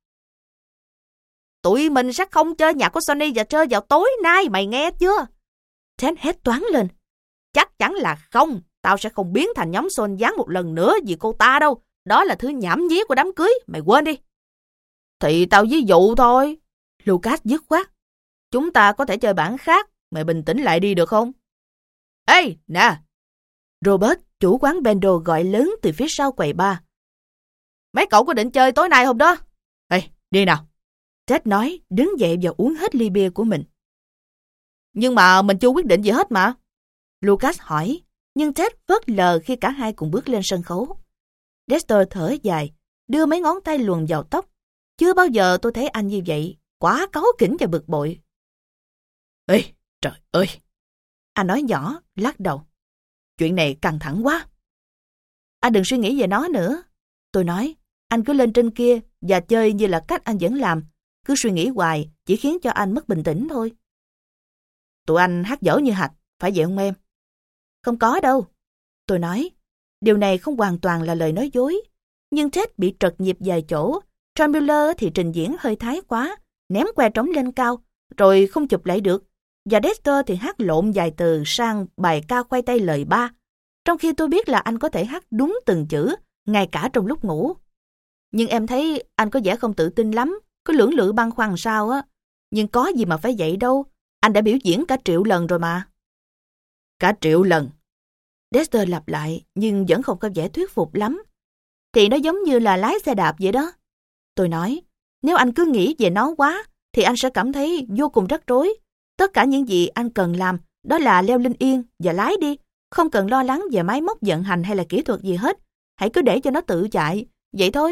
Tụi mình sẽ không chơi nhạc của Sonny và Cher vào tối nay, mày nghe chưa? Ted hét toáng lên. Chắc chắn là không, tao sẽ không biến thành nhóm Son dáng một lần nữa vì cô ta đâu. Đó là thứ nhảm nhí của đám cưới, mày quên đi. Thì tao ví dụ thôi. Lucas dứt khoát. Chúng ta có thể chơi bản khác, mày bình tĩnh lại đi được không? Ê, nè! Robert, chủ quán bendo gọi lớn từ phía sau quầy bar. Mấy cậu có định chơi tối nay không đó? Ê, đi nào! Ted nói, đứng dậy và uống hết ly bia của mình. Nhưng mà mình chưa quyết định gì hết mà. Lucas hỏi, nhưng Ted phớt lờ khi cả hai cùng bước lên sân khấu. Dexter thở dài, đưa mấy ngón tay luồn vào tóc. Chưa bao giờ tôi thấy anh như vậy, quá cáu kỉnh và bực bội. Ê, trời ơi! Anh nói nhỏ, lắc đầu. Chuyện này căng thẳng quá. Anh đừng suy nghĩ về nó nữa. Tôi nói, anh cứ lên trên kia và chơi như là cách anh vẫn làm. Cứ suy nghĩ hoài, chỉ khiến cho anh mất bình tĩnh thôi. Tụi anh hát dở như hạch, phải vậy không em? Không có đâu. Tôi nói, điều này không hoàn toàn là lời nói dối. Nhưng Ted bị trật nhịp vài chỗ. John Mueller thì trình diễn hơi thái quá, ném que trống lên cao, rồi không chụp lại được. Và Dexter thì hát lộn vài từ sang bài ca khoai tây lời ba. Trong khi tôi biết là anh có thể hát đúng từng chữ, ngay cả trong lúc ngủ. Nhưng em thấy anh có vẻ không tự tin lắm, cứ lưỡng lự băn khoăn sao á. Nhưng có gì mà phải vậy đâu, anh đã biểu diễn cả triệu lần rồi mà. Cả triệu lần? Dexter lặp lại, nhưng vẫn không có vẻ thuyết phục lắm. Thì nó giống như là lái xe đạp vậy đó. Tôi nói, nếu anh cứ nghĩ về nó quá, thì anh sẽ cảm thấy vô cùng rắc rối. Tất cả những gì anh cần làm, đó là leo lên yên và lái đi. Không cần lo lắng về máy móc vận hành hay là kỹ thuật gì hết. Hãy cứ để cho nó tự chạy, vậy thôi.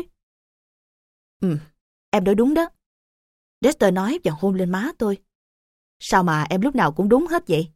Ừ, em nói đúng đó. Dexter nói và hôn lên má tôi. Sao mà em lúc nào cũng đúng hết vậy?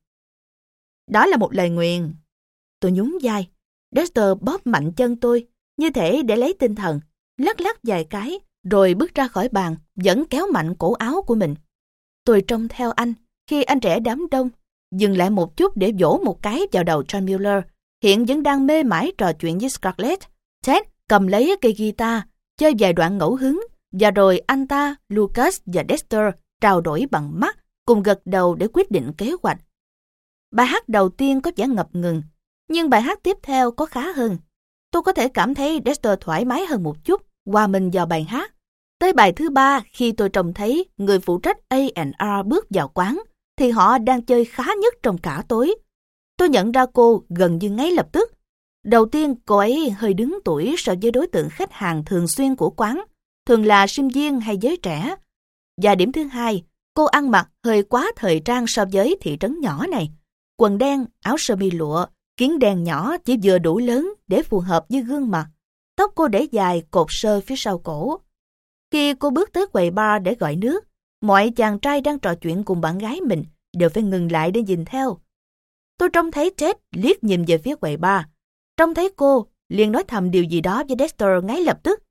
Đó là một lời nguyền. Tôi nhún vai. Dexter bóp mạnh chân tôi, như thể để lấy tinh thần, lắc lắc vài cái, rồi bước ra khỏi bàn, vẫn kéo mạnh cổ áo của mình. Tôi trông theo anh, khi anh trẻ đám đông, dừng lại một chút để vỗ một cái vào đầu John Mueller, hiện vẫn đang mê mải trò chuyện với Scarlett. Ted cầm lấy cây guitar, chơi vài đoạn ngẫu hứng, và rồi anh ta, Lucas và Dexter trao đổi bằng mắt, cùng gật đầu để quyết định kế hoạch. Bài hát đầu tiên có vẻ ngập ngừng, nhưng bài hát tiếp theo có khá hơn. Tôi có thể cảm thấy Dexter thoải mái hơn một chút, hòa mình vào bài hát. Tới bài thứ ba, khi tôi trông thấy người phụ trách A and R bước vào quán, thì họ đang chơi khá nhất trong cả tối. Tôi nhận ra cô gần như ngay lập tức. Đầu tiên, cô ấy hơi đứng tuổi so với đối tượng khách hàng thường xuyên của quán, thường là sinh viên hay giới trẻ. Và điểm thứ hai, cô ăn mặc hơi quá thời trang so với thị trấn nhỏ này. Quần đen, áo sơ mi lụa, kiếng đen nhỏ chỉ vừa đủ lớn để phù hợp với gương mặt. Tóc cô để dài cột sơ phía sau cổ. Khi cô bước tới quầy bar để gọi nước, mọi chàng trai đang trò chuyện cùng bạn gái mình đều phải ngừng lại để nhìn theo. Tôi trông thấy Ted liếc nhìn về phía quầy bar. Trông thấy cô, liền nói thầm điều gì đó với Dexter ngay lập tức.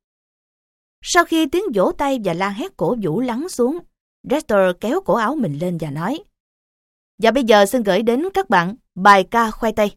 Sau khi tiếng vỗ tay và la hét cổ vũ lắng xuống, Dexter kéo cổ áo mình lên và nói: Và bây giờ xin gửi đến các bạn bài ca khoai tây.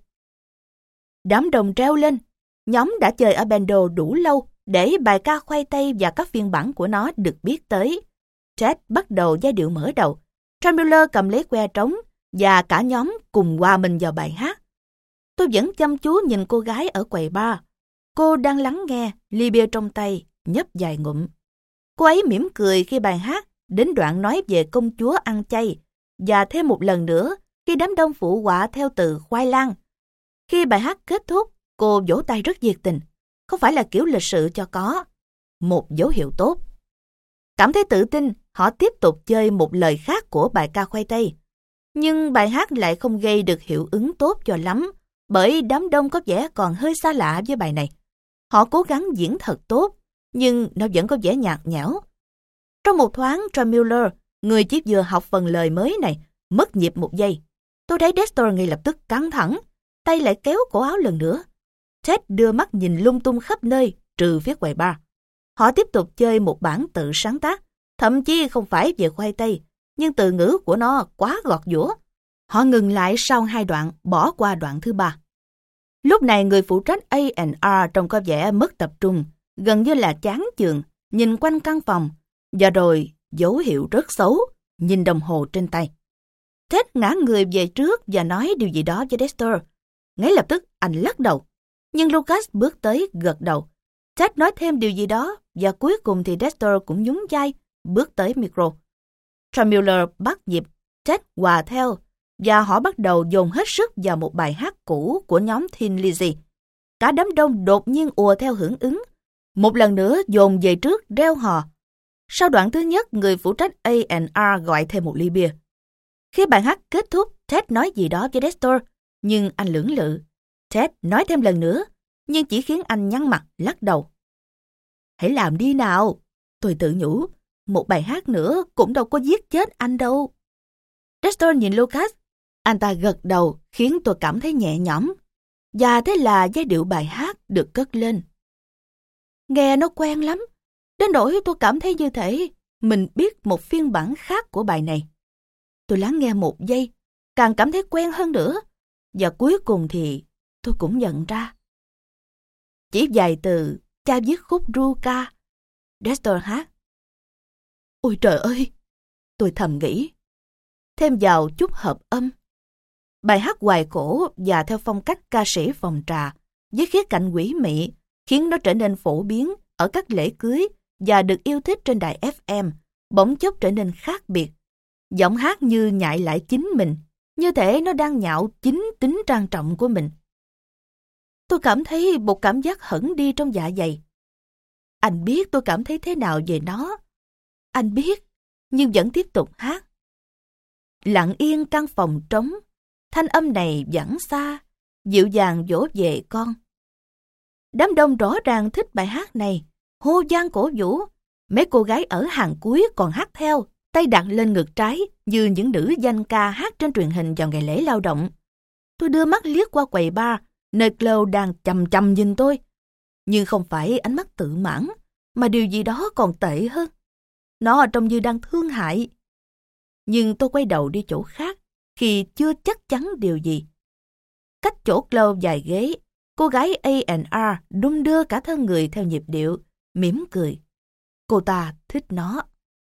Đám đông treo lên. Nhóm đã chơi ở bando đủ lâu để bài ca khoai tây và các phiên bản của nó được biết tới. Ted bắt đầu giai điệu mở đầu. John Mueller cầm lấy que trống và cả nhóm cùng hòa mình vào bài hát. Tôi vẫn chăm chú nhìn cô gái ở quầy bar. Cô đang lắng nghe, ly bia trong tay, nhấp vài ngụm. Cô ấy mỉm cười khi bài hát đến đoạn nói về công chúa ăn chay, và thêm một lần nữa khi đám đông phụ họa theo từ khoai lang. Khi bài hát kết thúc, cô vỗ tay rất nhiệt tình, không phải là kiểu lịch sự cho có. Một dấu hiệu tốt. Cảm thấy tự tin, họ tiếp tục chơi một lời khác của bài ca khoai tây. Nhưng bài hát lại không gây được hiệu ứng tốt cho lắm, bởi đám đông có vẻ còn hơi xa lạ với bài này. Họ cố gắng diễn thật tốt, nhưng nó vẫn có vẻ nhạt nhẽo. Trong một thoáng, John Mueller, người chỉ vừa học phần lời mới này, mất nhịp một giây. Tôi thấy Dexter ngay lập tức căng thẳng, tay lại kéo cổ áo lần nữa. Ted đưa mắt nhìn lung tung khắp nơi, trừ phía quầy bar. Họ tiếp tục chơi một bản tự sáng tác, thậm chí không phải về khoai tây, nhưng từ ngữ của nó quá gọt giũa. Họ ngừng lại sau hai đoạn, bỏ qua đoạn thứ ba. Lúc này người phụ trách A and R trông có vẻ mất tập trung, gần như là chán chường, nhìn quanh căn phòng, và rồi dấu hiệu rất xấu, nhìn đồng hồ trên tay. Ted ngã người về trước và nói điều gì đó với Dexter. Ngay lập tức anh lắc đầu, nhưng Lucas bước tới gật đầu. Ted nói thêm điều gì đó, và cuối cùng thì Dexter cũng nhún vai, bước tới micro. John Mueller bắt nhịp Ted hòa theo, và họ bắt đầu dồn hết sức vào một bài hát cũ của nhóm Thin Lizzy. Cả đám đông đột nhiên ùa theo hưởng ứng. Một lần nữa dồn về trước reo hò. Sau đoạn thứ nhất, người phụ trách A and R gọi thêm một ly bia. Khi bài hát kết thúc, Ted nói gì đó với Dexter, nhưng anh lưỡng lự. Ted nói thêm lần nữa, nhưng chỉ khiến anh nhăn mặt lắc đầu. Hãy làm đi nào, tôi tự nhủ. Một bài hát nữa cũng đâu có giết chết anh đâu. Dexter nhìn Lucas. Anh ta gật đầu khiến tôi cảm thấy nhẹ nhõm. Và thế là giai điệu bài hát được cất lên. Nghe nó quen lắm. Đến nỗi tôi cảm thấy như thể mình biết một phiên bản khác của bài này. Tôi lắng nghe một giây, càng cảm thấy quen hơn nữa. Và cuối cùng thì tôi cũng nhận ra. Chỉ vài từ, cha viết khúc ru ca. Dexter hát. Ôi trời ơi! Tôi thầm nghĩ. Thêm vào chút hợp âm. Bài hát hoài cổ và theo phong cách ca sĩ phòng trà, với khía cạnh quỷ mị, khiến nó trở nên phổ biến ở các lễ cưới và được yêu thích trên đài ép em, bỗng chốc trở nên khác biệt. Giọng hát như nhại lại chính mình, như thể nó đang nhạo chính tính trang trọng của mình. Tôi cảm thấy một cảm giác hẫng đi trong dạ dày. Anh biết tôi cảm thấy thế nào về nó. Anh biết, nhưng vẫn tiếp tục hát. Lặng yên căn phòng trống, thanh âm này vẳng xa, dịu dàng dỗ về con. Đám đông rõ ràng thích bài hát này, hô vang cổ vũ. Mấy cô gái ở hàng cuối còn hát theo, tay đặt lên ngực trái như những nữ danh ca hát trên truyền hình vào ngày lễ lao động. Tôi đưa mắt liếc qua quầy bar, nơi Chloe đang chằm chằm nhìn tôi. Nhưng không phải ánh mắt tự mãn, mà điều gì đó còn tệ hơn. Nó trông như đang thương hại. Nhưng tôi quay đầu đi chỗ khác khi chưa chắc chắn điều gì. Cách chỗ Chloe vài ghế, cô gái A and R đung đưa cả thân người theo nhịp điệu, mỉm cười. Cô ta thích nó.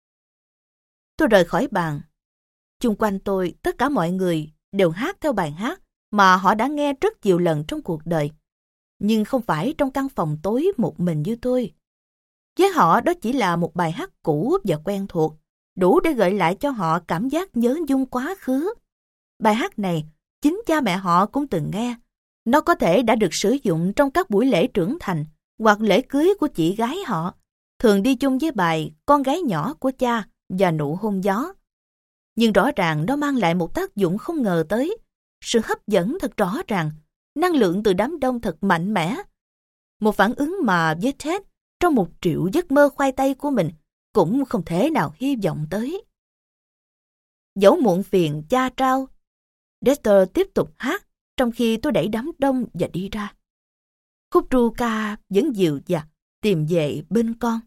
Tôi rời khỏi bàn. Chung quanh tôi, tất cả mọi người đều hát theo bài hát mà họ đã nghe rất nhiều lần trong cuộc đời. Nhưng không phải trong căn phòng tối một mình như tôi. Với họ đó chỉ là một bài hát cũ và quen thuộc, đủ để gợi lại cho họ cảm giác nhớ nhung quá khứ. Bài hát này, chính cha mẹ họ cũng từng nghe. Nó có thể đã được sử dụng trong các buổi lễ trưởng thành hoặc lễ cưới của chị gái họ, thường đi chung với bài Con gái nhỏ của cha và Nụ hôn gió. Nhưng rõ ràng nó mang lại một tác dụng không ngờ tới. Sự hấp dẫn thật rõ ràng, năng lượng từ đám đông thật mạnh mẽ. Một phản ứng mà với Ted, trong một triệu giấc mơ khoai tây của mình, cũng không thể nào hy vọng tới. Dẫu muộn phiền cha trao, Dexter tiếp tục hát, trong khi tôi đẩy đám đông và đi ra. Khúc ru ca vẫn dịu dặt tìm về bên con.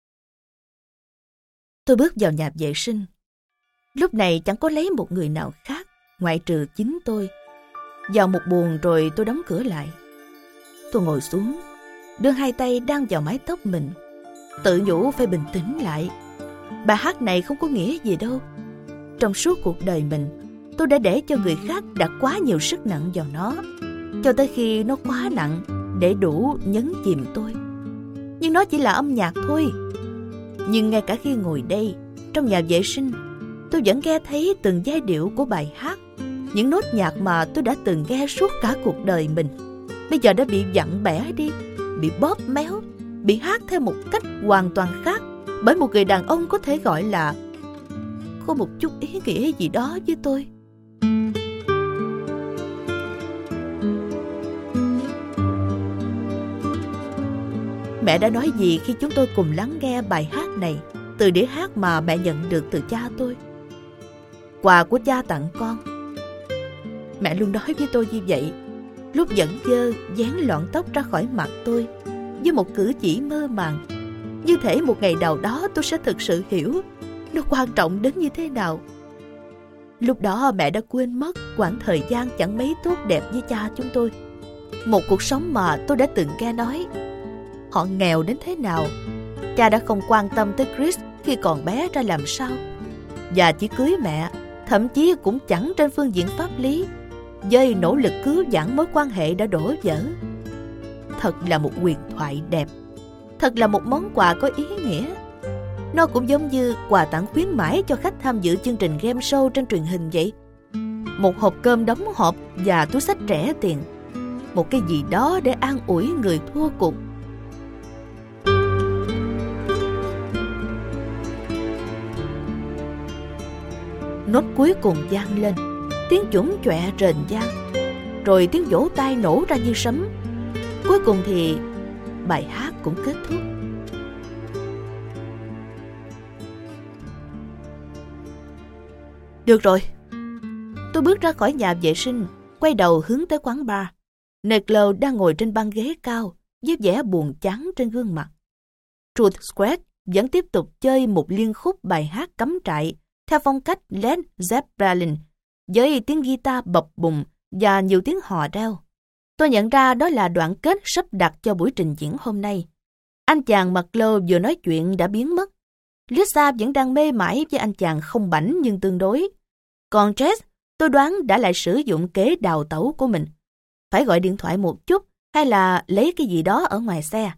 Tôi bước vào nhà vệ sinh. Lúc này chẳng có lấy một người nào khác ngoại trừ chính tôi. Vào một buồng rồi tôi đóng cửa lại. Tôi ngồi xuống, đưa hai tay đang vào mái tóc mình, tự nhủ phải bình tĩnh lại. Bài hát này không có nghĩa gì đâu. Trong suốt cuộc đời mình, tôi đã để cho người khác đặt quá nhiều sức nặng vào nó, cho tới khi nó quá nặng để đủ nhấn chìm tôi. Nhưng nó chỉ là âm nhạc thôi. Nhưng ngay cả khi ngồi đây, trong nhà vệ sinh, tôi vẫn nghe thấy từng giai điệu của bài hát. Những nốt nhạc mà tôi đã từng nghe suốt cả cuộc đời mình, bây giờ đã bị vặn bẻ đi, bị bóp méo, bị hát theo một cách hoàn toàn khác bởi một người đàn ông có thể gọi là có một chút ý nghĩa gì đó với tôi. Mẹ đã nói gì khi chúng tôi cùng lắng nghe bài hát này từ đĩa hát mà mẹ nhận được từ cha tôi? Quà của cha tặng con. Mẹ luôn nói với tôi như vậy, lúc dẫn dơ dán lọn tóc ra khỏi mặt tôi với một cử chỉ mơ màng, như thể một ngày nào đó tôi sẽ thực sự hiểu nó quan trọng đến như thế nào. Lúc đó mẹ đã quên mất quãng thời gian chẳng mấy tốt đẹp với cha chúng tôi, một cuộc sống mà tôi đã từng nghe nói. Họ nghèo đến thế nào, cha đã không quan tâm tới Chris khi còn bé ra làm sao, và chỉ cưới mẹ, thậm chí cũng chẳng trên phương diện pháp lý, với nỗ lực cứu vãn mối quan hệ đã đổ vỡ. Thật là một huyền thoại đẹp, thật là một món quà có ý nghĩa. Nó cũng giống như quà tặng khuyến mãi cho khách tham dự chương trình game show trên truyền hình vậy. Một hộp cơm đóng hộp và túi xách rẻ tiền. Một cái gì đó để an ủi người thua cuộc. Nốt cuối cùng vang lên, tiếng chuẩn chọe rền vang, rồi tiếng vỗ tay nổ ra như sấm. Cuối cùng thì bài hát cũng kết thúc. Được rồi. Tôi bước ra khỏi nhà vệ sinh, quay đầu hướng tới quán bar. Nơi Chloe đang ngồi trên băng ghế cao, với vẻ buồn chán trên gương mặt. Truth Squad vẫn tiếp tục chơi một liên khúc bài hát cắm trại theo phong cách Led Zeppelin, với tiếng guitar bập bùng và nhiều tiếng hò reo. Tôi nhận ra đó là đoạn kết sắp đặt cho buổi trình diễn hôm nay. Anh chàng mà Chloe vừa nói chuyện đã biến mất. Lisa vẫn đang mê mải với anh chàng không bảnh nhưng tương đối. Còn Jess, tôi đoán đã lại sử dụng kế đào tẩu của mình. Phải gọi điện thoại một chút hay là lấy cái gì đó ở ngoài xe.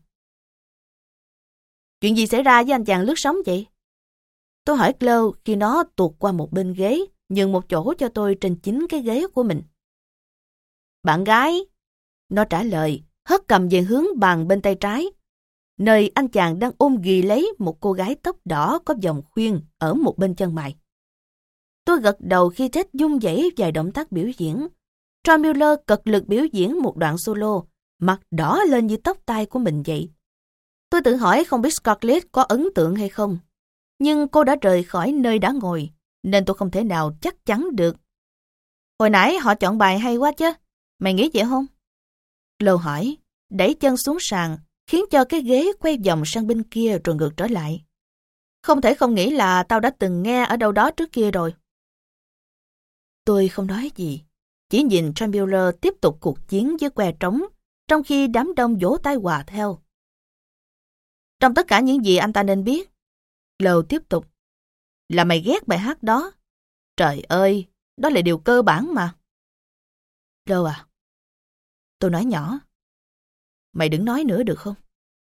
Chuyện gì xảy ra với anh chàng lướt sóng vậy? Tôi hỏi Chloe khi nó tuột qua một bên ghế, nhường một chỗ cho tôi trên chính cái ghế của mình. Bạn gái, nó trả lời, hất cầm về hướng bàn bên tay trái, nơi anh chàng đang ôm ghì lấy một cô gái tóc đỏ có vòng khuyên ở một bên chân mày. Tôi gật đầu khi Ted dung dãy vài động tác biểu diễn. Troy Miller cật lực biểu diễn một đoạn solo, mặt đỏ lên như tóc tai của mình vậy. Tôi tự hỏi không biết Scarlett có ấn tượng hay không. Nhưng cô đã rời khỏi nơi đã ngồi, nên tôi không thể nào chắc chắn được. Hồi nãy họ chọn bài hay quá chứ, mày nghĩ vậy không? Lầu hỏi, đẩy chân xuống sàn, khiến cho cái ghế quay vòng sang bên kia rồi ngược trở lại. Không thể không nghĩ là tao đã từng nghe ở đâu đó trước kia rồi. Tôi không nói gì, chỉ nhìn Troy Miller tiếp tục cuộc chiến với que trống, trong khi đám đông vỗ tay hòa theo. Trong tất cả những gì anh ta nên biết, Lầu tiếp tục, là mày ghét bài hát đó. Trời ơi, đó là điều cơ bản mà. Lầu à? Tôi nói nhỏ. Mày đừng nói nữa được không?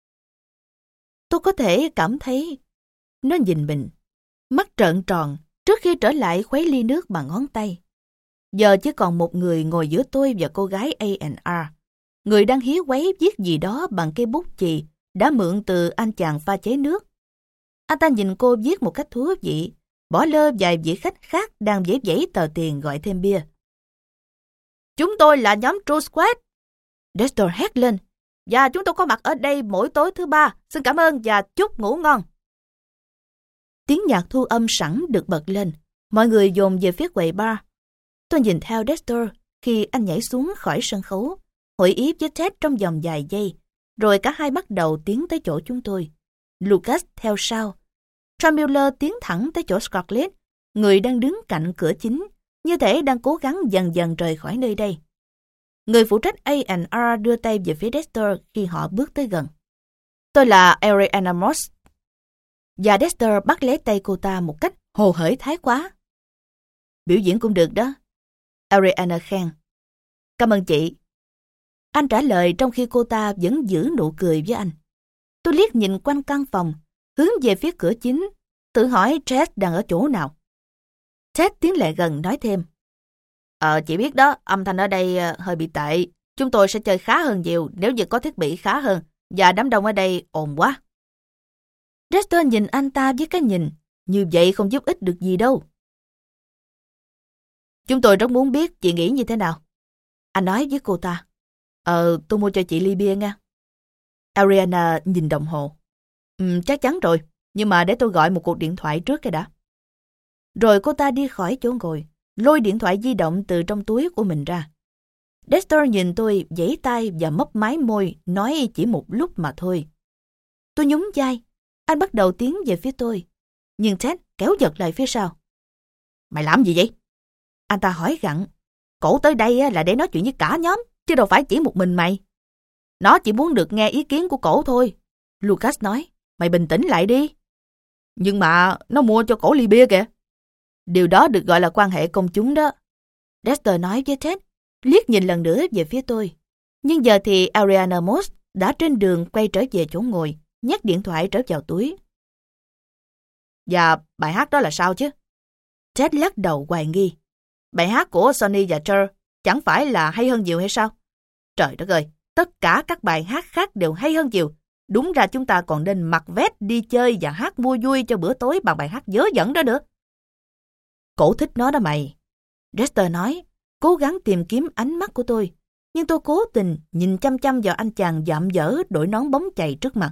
Tôi có thể cảm thấy nó nhìn mình, mắt trợn tròn trước khi trở lại khuấy ly nước bằng ngón tay. Giờ chỉ còn một người ngồi giữa tôi và cô gái A and R. Người đang hí quấy viết gì đó bằng cây bút chì đã mượn từ anh chàng pha chế nước. Anh ta nhìn cô viết một cách thú vị, bỏ lơ vài vị khách khác đang vẫy vẫy tờ tiền gọi thêm bia. Chúng tôi là nhóm Truth Squad, Dexter hét lên, và chúng tôi có mặt ở đây mỗi tối thứ ba. Xin cảm ơn và chúc ngủ ngon. Tiếng nhạc thu âm sẵn được bật lên, mọi người dồn về phía quầy bar. Tôi nhìn theo Dexter khi anh nhảy xuống khỏi sân khấu, hội ý với Ted trong vòng vài giây, rồi cả hai bắt đầu tiến tới chỗ chúng tôi. Lucas theo sau. Troy Miller tiến thẳng tới chỗ Scarlett, người đang đứng cạnh cửa chính, như thể đang cố gắng dần dần rời khỏi nơi đây. Người phụ trách A and R đưa tay về phía Dexter khi họ bước tới gần. Tôi là Ariana Moss. Và Dexter bắt lấy tay cô ta một cách hồ hởi thái quá. Biểu diễn cũng được đó. Ariana khen. Cảm ơn chị. Anh trả lời trong khi cô ta vẫn giữ nụ cười với anh. Tôi liếc nhìn quanh căn phòng, hướng về phía cửa chính, tự hỏi Ted đang ở chỗ nào. Ted tiến lại gần nói thêm. Ờ, chị biết đó, âm thanh ở đây hơi bị tệ. Chúng tôi sẽ chơi khá hơn nhiều nếu như có thiết bị khá hơn, và đám đông ở đây ồn quá. Dexter nhìn anh ta với cái nhìn, như vậy không giúp ích được gì đâu. Chúng tôi rất muốn biết chị nghĩ như thế nào. Anh nói với cô ta. Ờ, tôi mua cho chị ly bia nha. Ariana nhìn đồng hồ. Ừ, chắc chắn rồi, nhưng mà để tôi gọi một cuộc điện thoại trước cái đã. Rồi cô ta đi khỏi chỗ ngồi, lôi điện thoại di động từ trong túi của mình ra. Dexter nhìn tôi vẫy tay và mấp máy môi, nói chỉ một lúc mà thôi. Tôi nhún vai, anh bắt đầu tiến về phía tôi, nhưng Ted kéo giật lại phía sau. Mày làm gì vậy? Anh ta hỏi gặng. Cổ tới đây là để nói chuyện với cả nhóm, chứ đâu phải chỉ một mình mày. Nó chỉ muốn được nghe ý kiến của cổ thôi. Lucas nói, mày bình tĩnh lại đi. Nhưng mà nó mua cho cổ ly bia kìa. Điều đó được gọi là quan hệ công chúng đó. Dexter nói với Ted, liếc nhìn lần nữa về phía tôi. Nhưng giờ thì Ariana Moss đã trên đường quay trở về chỗ ngồi, nhét điện thoại trở vào túi. Và bài hát đó là sao chứ? Ted lắc đầu hoài nghi. Bài hát của Sonny và Cher chẳng phải là hay hơn nhiều hay sao? Trời đất ơi, tất cả các bài hát khác đều hay hơn nhiều. Đúng ra chúng ta còn nên mặc vest đi chơi và hát mua vui cho bữa tối bằng bài hát dớ dẫn đó nữa. Cổ thích nó đó mày. Dexter nói, cố gắng tìm kiếm ánh mắt của tôi. Nhưng tôi cố tình nhìn chăm chăm vào anh chàng dạm dở đội nón bóng chày trước mặt.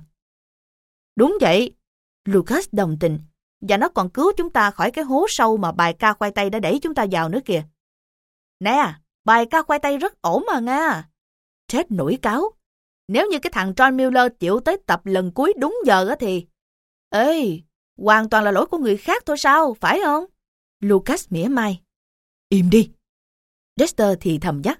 Đúng vậy, Lucas đồng tình. Và nó còn cứu chúng ta khỏi cái hố sâu mà bài ca khoai tây đã đẩy chúng ta vào nữa kìa. Nè, bài ca khoai tây rất ổn mà nha. Ted nổi cáu. Nếu như cái thằng John Mueller chịu tới tập lần cuối đúng giờ thì... Ê, hoàn toàn là lỗi của người khác thôi sao, phải không? Lucas mỉa mai. Im đi. Dexter thì thầm dắt.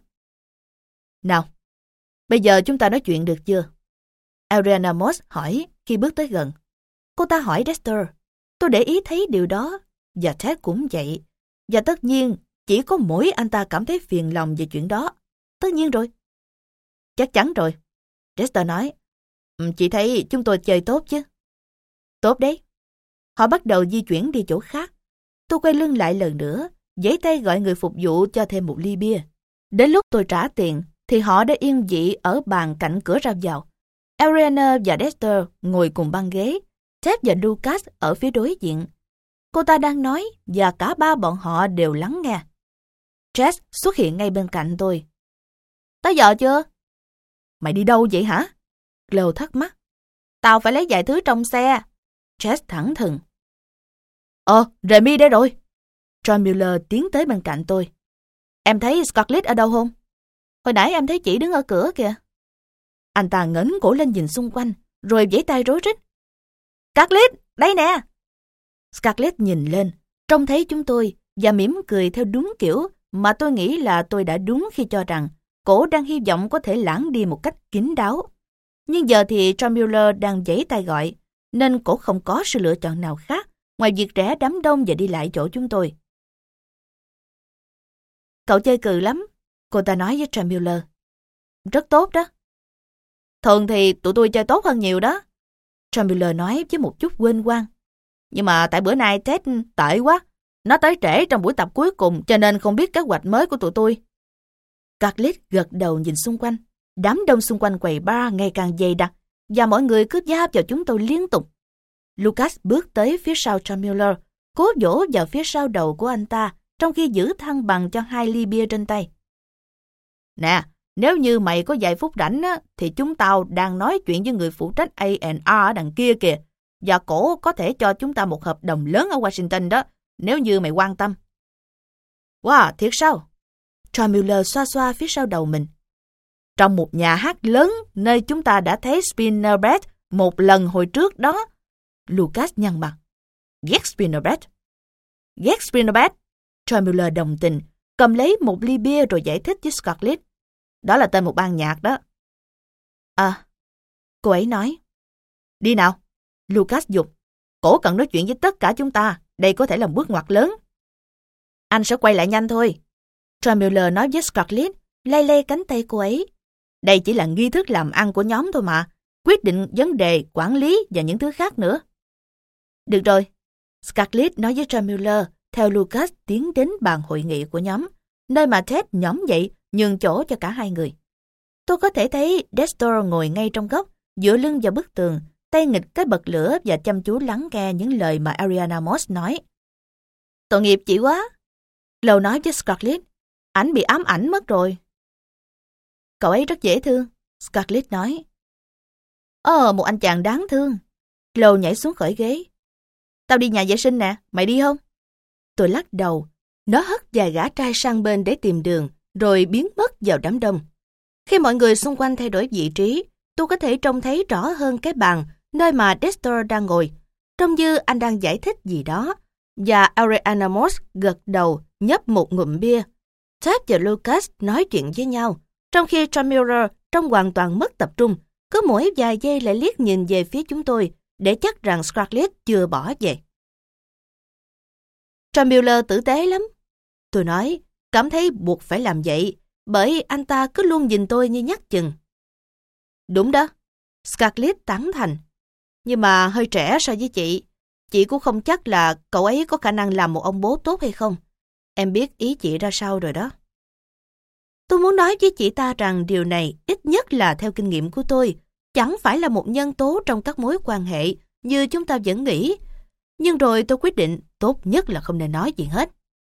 Nào, bây giờ chúng ta nói chuyện được chưa? Adriana Moss hỏi khi bước tới gần. Cô ta hỏi Dexter. Tôi để ý thấy điều đó. Và Ted cũng vậy. Và tất nhiên, chỉ có mỗi anh ta cảm thấy phiền lòng về chuyện đó. Tất nhiên rồi. Chắc chắn rồi. Dexter nói. Chị thấy chúng tôi chơi tốt chứ? Tốt đấy. Họ bắt đầu di chuyển đi chỗ khác. Tôi quay lưng lại lần nữa, giãy tay gọi người phục vụ cho thêm một ly bia. Đến lúc tôi trả tiền, thì họ đã yên vị ở bàn cạnh cửa ra vào. Ariana và Dexter ngồi cùng băng ghế, Ted và Lucas ở phía đối diện. Cô ta đang nói và cả ba bọn họ đều lắng nghe. Jess xuất hiện ngay bên cạnh tôi. Tới giờ chưa? Mày đi đâu vậy hả? Chloe thắc mắc. Tao phải lấy vài thứ trong xe. Jess thẳng thừng. Ờ, Remy đây rồi. John Mueller tiến tới bên cạnh tôi. Em thấy Scarlett ở đâu không? Hồi nãy em thấy chị đứng ở cửa kìa. Anh ta ngẩng cổ lên nhìn xung quanh, rồi vẫy tay rối rít. Scarlett, đây nè. Scarlett nhìn lên, trông thấy chúng tôi và mỉm cười theo đúng kiểu mà tôi nghĩ là tôi đã đúng khi cho rằng cổ đang hy vọng có thể lãng đi một cách kín đáo. Nhưng giờ thì John Mueller đang vẫy tay gọi, nên cổ không có sự lựa chọn nào khác ngoài việc rẽ đám đông và đi lại chỗ chúng tôi. Cậu chơi cừ lắm, cô ta nói với John Mueller. Rất tốt đó. Thường thì tụi tôi chơi tốt hơn nhiều đó. John Mueller nói với một chút quên quang. Nhưng mà tại bữa nay Ted tệ quá. Nó tới trễ trong buổi tập cuối cùng cho nên không biết kế hoạch mới của tụi tôi. Scarlett gật đầu nhìn xung quanh. Đám đông xung quanh quầy bar ngày càng dày đặc và mọi người cứ giáp vào chúng tôi liên tục. Lucas bước tới phía sau John Mueller, cố vỗ vào phía sau đầu của anh ta trong khi giữ thăng bằng cho hai ly bia trên tay. Nè, nếu như mày có vài phút rảnh á, thì chúng tao đang nói chuyện với người phụ trách A and R ở đằng kia kìa. Và cổ có thể cho chúng ta một hợp đồng lớn ở Washington đó, nếu như mày quan tâm. Wow, thiệt sao? John Mueller xoa xoa phía sau đầu mình. Trong một nhà hát lớn nơi chúng ta đã thấy Spinnerbed một lần hồi trước đó. Lucas nhăn mặt. Ghét Spinnerbed. Ghét Spinnerbed. John Mueller đồng tình, cầm lấy một ly bia rồi giải thích với Scarlett. Đó là tên một ban nhạc đó. À, cô ấy nói. Đi nào. Lucas giục. Cổ cần nói chuyện với tất cả chúng ta. Đây có thể là bước ngoặt lớn. Anh sẽ quay lại nhanh thôi. John Mueller nói với Scarlett, lay lay cánh tay cô ấy. Đây chỉ là nghi thức làm ăn của nhóm thôi mà. Quyết định vấn đề, quản lý và những thứ khác nữa. Được rồi. Scarlett nói với John Mueller, theo Lucas tiến đến bàn hội nghị của nhóm, nơi mà Ted nhõm dậy, nhường chỗ cho cả hai người. Tôi có thể thấy Dexter ngồi ngay trong góc, dựa lưng vào bức tường, tay nghịch cái bật lửa và chăm chú lắng nghe những lời mà Ariana Moss nói. Tội nghiệp chị quá. Chloe nói với Scarlett, ảnh bị ám ảnh mất rồi. Cậu ấy rất dễ thương, Scarlett nói. Ờ, một anh chàng đáng thương. Chloe nhảy xuống khỏi ghế. Tao đi nhà vệ sinh nè, mày đi không? Tôi lắc đầu. Nó hất vài gã trai sang bên để tìm đường, rồi biến mất vào đám đông. Khi mọi người xung quanh thay đổi vị trí, tôi có thể trông thấy rõ hơn cái bàn nơi mà Dexter đang ngồi. Trông như anh đang giải thích gì đó. Và Ariana Moss gật đầu, nhấp một ngụm bia. Ted và Lucas nói chuyện với nhau, trong khi John Mueller trông hoàn toàn mất tập trung, cứ mỗi vài giây lại liếc nhìn về phía chúng tôi, để chắc rằng Scarlett chưa bỏ về. John Mueller tử tế lắm. Tôi nói, cảm thấy buộc phải làm vậy, bởi anh ta cứ luôn nhìn tôi như nhắc chừng. Đúng đó, Scarlett tán thành. Nhưng mà hơi trẻ so với chị. Chị cũng không chắc là cậu ấy có khả năng làm một ông bố tốt hay không. Em biết ý chị ra sao rồi đó. Tôi muốn nói với chị ta rằng điều này, ít nhất là theo kinh nghiệm của tôi, chẳng phải là một nhân tố trong các mối quan hệ như chúng ta vẫn nghĩ. Nhưng rồi tôi quyết định tốt nhất là không nên nói gì hết.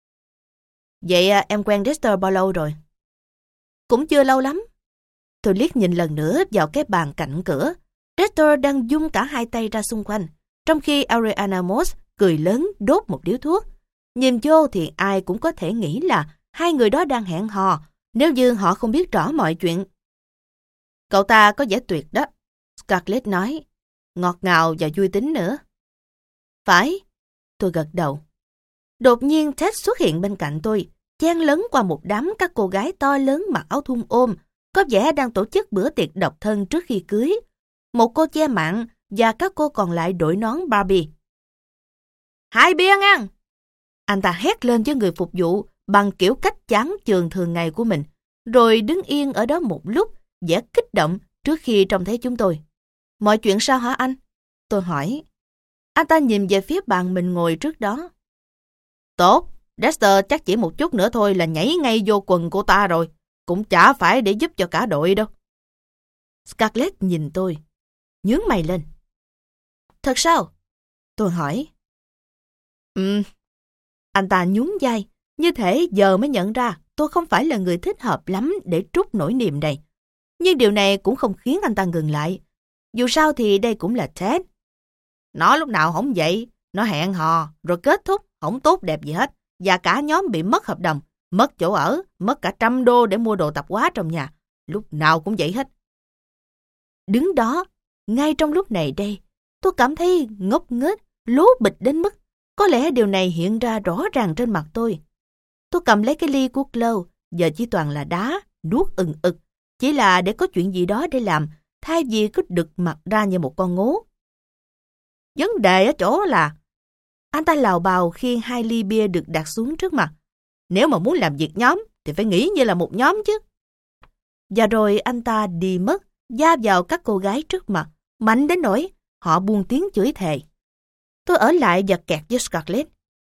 Vậy à, em quen Dexter bao lâu rồi? Cũng chưa lâu lắm. Tôi liếc nhìn lần nữa vào cái bàn cạnh cửa. Dexter đang dung cả hai tay ra xung quanh, trong khi Ariana Moss cười lớn đốt một điếu thuốc. Nhìn vô thì ai cũng có thể nghĩ là hai người đó đang hẹn hò, nếu như họ không biết rõ mọi chuyện. Cậu ta có vẻ tuyệt đó, Scarlett nói, ngọt ngào và vui tính nữa. Phải, tôi gật đầu. Đột nhiên Ted xuất hiện bên cạnh tôi, chen lấn qua một đám các cô gái to lớn mặc áo thun ôm, có vẻ đang tổ chức bữa tiệc độc thân trước khi cưới. Một cô che mạn và các cô còn lại đội nón Barbie. Hai bia ngang! Anh ta hét lên với người phục vụ bằng kiểu cách chán chường thường ngày của mình, rồi đứng yên ở đó một lúc, vẻ kích động trước khi trông thấy chúng tôi. Mọi chuyện sao hả anh? Tôi hỏi. Anh ta nhìn về phía bàn mình ngồi trước đó. Tốt, Dexter chắc chỉ một chút nữa thôi là nhảy ngay vô quần cô ta rồi, cũng chả phải để giúp cho cả đội đâu. Scarlett nhìn tôi, nhướng mày lên. Thật sao? Tôi hỏi. Ừm. Anh ta nhún vai, như thể giờ mới nhận ra tôi không phải là người thích hợp lắm để trút nỗi niềm này. Nhưng điều này cũng không khiến anh ta ngừng lại. Dù sao thì đây cũng là Ted. Nó lúc nào không vậy, nó hẹn hò, rồi kết thúc, không tốt đẹp gì hết. Và cả nhóm bị mất hợp đồng, mất chỗ ở, mất cả trăm đô để mua đồ tạp hóa trong nhà. Lúc nào cũng vậy hết. Đứng đó, ngay trong lúc này đây, tôi cảm thấy ngốc nghếch, lố bịch đến mức có lẽ điều này hiện ra rõ ràng trên mặt tôi. Tôi cầm lấy cái ly của Chloe, giờ chỉ toàn là đá, nuốt ừng ực, chỉ là để có chuyện gì đó để làm, thay vì cứ đực mặt ra như một con ngố. Vấn đề ở chỗ là, anh ta lào bào khi hai ly bia được đặt xuống trước mặt. Nếu mà muốn làm việc nhóm, thì phải nghĩ như là một nhóm chứ. Và rồi anh ta đi mất, va vào các cô gái trước mặt, mạnh đến nỗi họ buông tiếng chửi thề. Tôi ở lại và kẹt với Scarlett.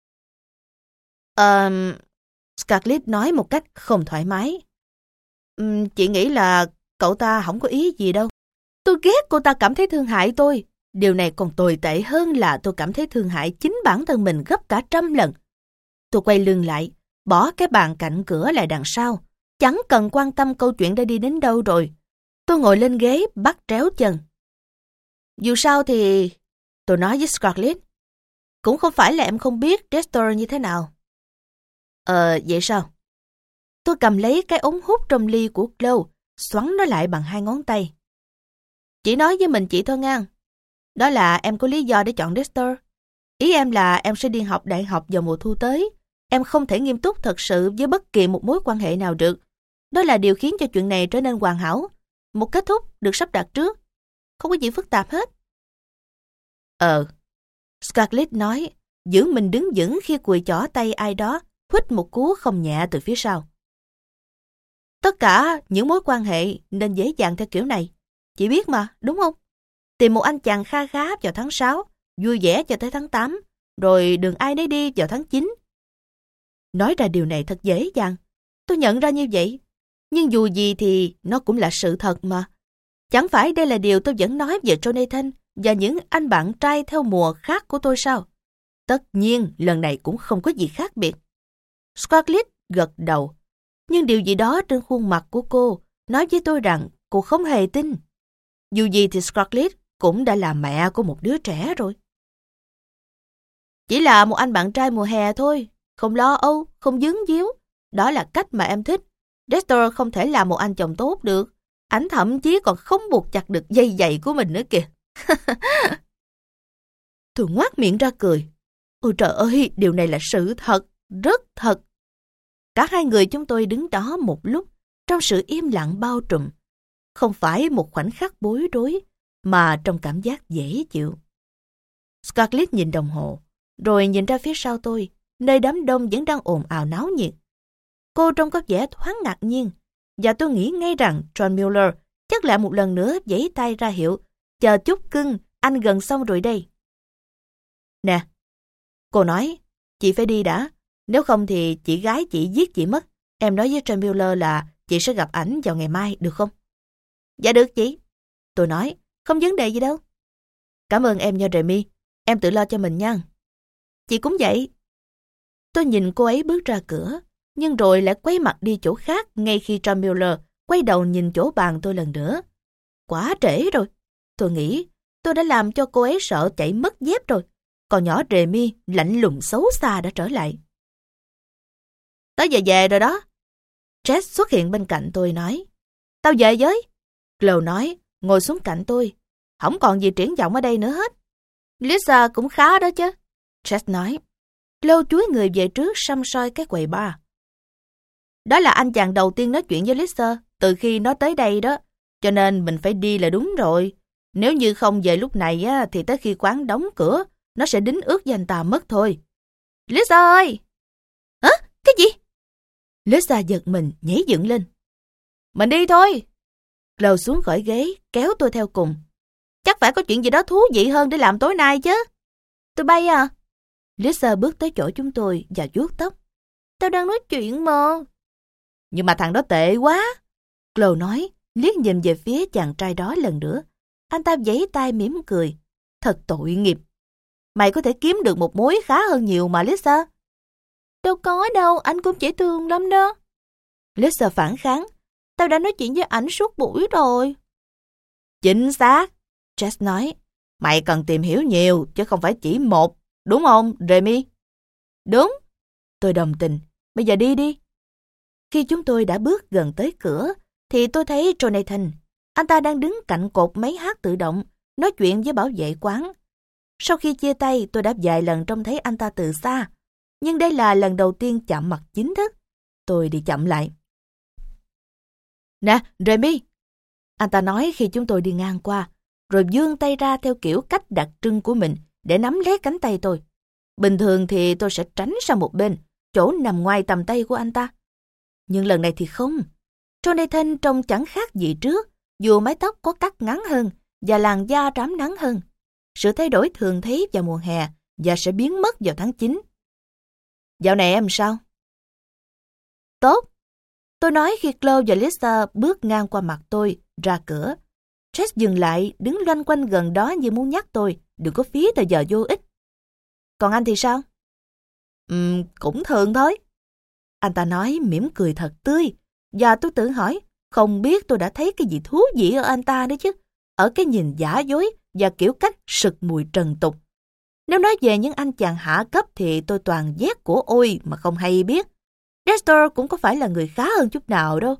Ờ... Um, Scarlett nói một cách không thoải mái. Um, chị nghĩ là cậu ta không có ý gì đâu. Tôi ghét cô ta cảm thấy thương hại tôi. Điều này còn tồi tệ hơn là tôi cảm thấy thương hại chính bản thân mình gấp cả trăm lần. Tôi quay lưng lại, bỏ cái bàn cạnh cửa lại đằng sau. Chẳng cần quan tâm câu chuyện đã đi đến đâu rồi. Tôi ngồi lên ghế bắt tréo chân. Dù sao thì... Tôi nói với Scarlett. Cũng không phải là em không biết Dexter như thế nào. Ờ, vậy sao? Tôi cầm lấy cái ống hút trong ly của Chloe, xoắn nó lại bằng hai ngón tay. Chỉ nói với mình chị thôi ngang. Đó là em có lý do để chọn Dexter. Ý em là em sẽ đi học đại học vào mùa thu tới. Em không thể nghiêm túc thật sự với bất kỳ một mối quan hệ nào được. Đó là điều khiến cho chuyện này trở nên hoàn hảo. Một kết thúc được sắp đặt trước. Không có gì phức tạp hết. Ờ, Scarlett nói, giữ mình đứng vững khi cùi chỏ tay ai đó, huých một cú không nhẹ từ phía sau. Tất cả những mối quan hệ nên dễ dàng theo kiểu này. Chị biết mà, đúng không? Tìm một anh chàng kha khá vào tháng sáu, vui vẻ cho tới tháng tám, rồi đường ai nấy đi vào tháng chín. Nói ra điều này thật dễ dàng. Tôi nhận ra như vậy. Nhưng dù gì thì nó cũng là sự thật mà. Chẳng phải đây là điều tôi vẫn nói về Jonathan và những anh bạn trai theo mùa khác của tôi sao? Tất nhiên, lần này cũng không có gì khác biệt. Scarlett gật đầu. Nhưng điều gì đó trên khuôn mặt của cô nói với tôi rằng cô không hề tin. Dù gì thì Scarlett cũng đã là mẹ của một đứa trẻ rồi. Chỉ là một anh bạn trai mùa hè thôi. Không lo âu, không dướng díu. Đó là cách mà em thích. Dexter không thể làm một anh chồng tốt được. Anh thậm chí còn không buộc chặt được dây giày của mình nữa kìa. Tôi ngoác miệng ra cười. Ôi trời ơi, điều này là sự thật, rất thật. Cả hai người chúng tôi đứng đó một lúc, trong sự im lặng bao trùm. Không phải một khoảnh khắc bối rối, mà trong cảm giác dễ chịu. Scarlett nhìn đồng hồ, rồi nhìn ra phía sau tôi, nơi đám đông vẫn đang ồn ào náo nhiệt. Cô trông có vẻ thoáng ngạc nhiên, và tôi nghĩ ngay rằng John Mueller chắc lại một lần nữa giãy tay ra hiệu, chờ chút cưng, anh gần xong rồi đây. Nè, cô nói, chị phải đi đã. Nếu không thì chị gái chị giết chị mất. Em nói với John Mueller là chị sẽ gặp ảnh vào ngày mai, được không? Dạ được chị. Tôi nói, không vấn đề gì đâu. Cảm ơn em nha Remy. Em tự lo cho mình nha. Chị cũng vậy. Tôi nhìn cô ấy bước ra cửa, nhưng rồi lại quay mặt đi chỗ khác ngay khi John Mueller quay đầu nhìn chỗ bàn tôi lần nữa. Quá trễ rồi. Tôi nghĩ tôi đã làm cho cô ấy sợ chạy mất dép rồi. Còn nhỏ Remy lạnh lùng xấu xa đã trở lại. Tới giờ về rồi đó. Jess xuất hiện bên cạnh tôi nói. Tao về với. Chloe nói, ngồi xuống cạnh tôi. Không còn gì triển vọng ở đây nữa hết. Lisa cũng khá đó chứ. Jess nói. Chloe chúi người về trước săm soi cái quầy bar. Đó là anh chàng đầu tiên nói chuyện với Lisa từ khi nó tới đây đó. Cho nên mình phải đi là đúng rồi. Nếu như không về lúc này á, thì tới khi quán đóng cửa, nó sẽ đính ước với anh ta mất thôi. Lisa ơi! Hả? Cái gì? Lisa giật mình, nhảy dựng lên. Mình đi thôi. Lầu xuống khỏi ghế, kéo tôi theo cùng. Chắc phải có chuyện gì đó thú vị hơn để làm tối nay chứ. Tôi bay à? Lisa bước tới chỗ chúng tôi và vuốt tóc. Tao đang nói chuyện mà. Nhưng mà thằng đó tệ quá. Chloe nói, liếc nhìn về phía chàng trai đó lần nữa. Anh ta giãy tay mỉm cười. Thật tội nghiệp. Mày có thể kiếm được một mối khá hơn nhiều mà Lisa. Đâu có đâu, anh cũng dễ thương lắm đó. Lisa phản kháng. Tao đã nói chuyện với ảnh suốt buổi rồi. Chính xác. Jess nói. Mày cần tìm hiểu nhiều chứ không phải chỉ một. Đúng không, Remy? Đúng. Tôi đồng tình. Bây giờ đi đi. Khi chúng tôi đã bước gần tới cửa, thì tôi thấy Jonathan. Anh ta đang đứng cạnh cột máy hát tự động, nói chuyện với bảo vệ quán. Sau khi chia tay, tôi đã vài lần trông thấy anh ta từ xa. Nhưng đây là lần đầu tiên chạm mặt chính thức. Tôi đi chậm lại. Nè, Remy! Anh ta nói khi chúng tôi đi ngang qua, rồi vươn tay ra theo kiểu cách đặc trưng của mình để nắm lấy cánh tay tôi. Bình thường thì tôi sẽ tránh sang một bên, chỗ nằm ngoài tầm tay của anh ta. Nhưng lần này thì không. Jonathan trông chẳng khác gì trước, dù mái tóc có cắt ngắn hơn và làn da rám nắng hơn. Sự thay đổi thường thấy vào mùa hè và sẽ biến mất vào tháng chín. Dạo này em sao? Tốt. Tôi nói khi Chloe và Lisa bước ngang qua mặt tôi, ra cửa. Jess dừng lại, đứng loanh quanh gần đó như muốn nhắc tôi, đừng có phí thời giờ vô ích. Còn anh thì sao? Ừm, cũng thường thôi. Anh ta nói mỉm cười thật tươi, và tôi tự hỏi, không biết tôi đã thấy cái gì thú vị ở anh ta đấy chứ, ở cái nhìn giả dối và kiểu cách sực mùi trần tục. Nếu nói về những anh chàng hạ cấp thì tôi toàn vét của ôi mà không hay biết. Dexter cũng có phải là người khá hơn chút nào đâu.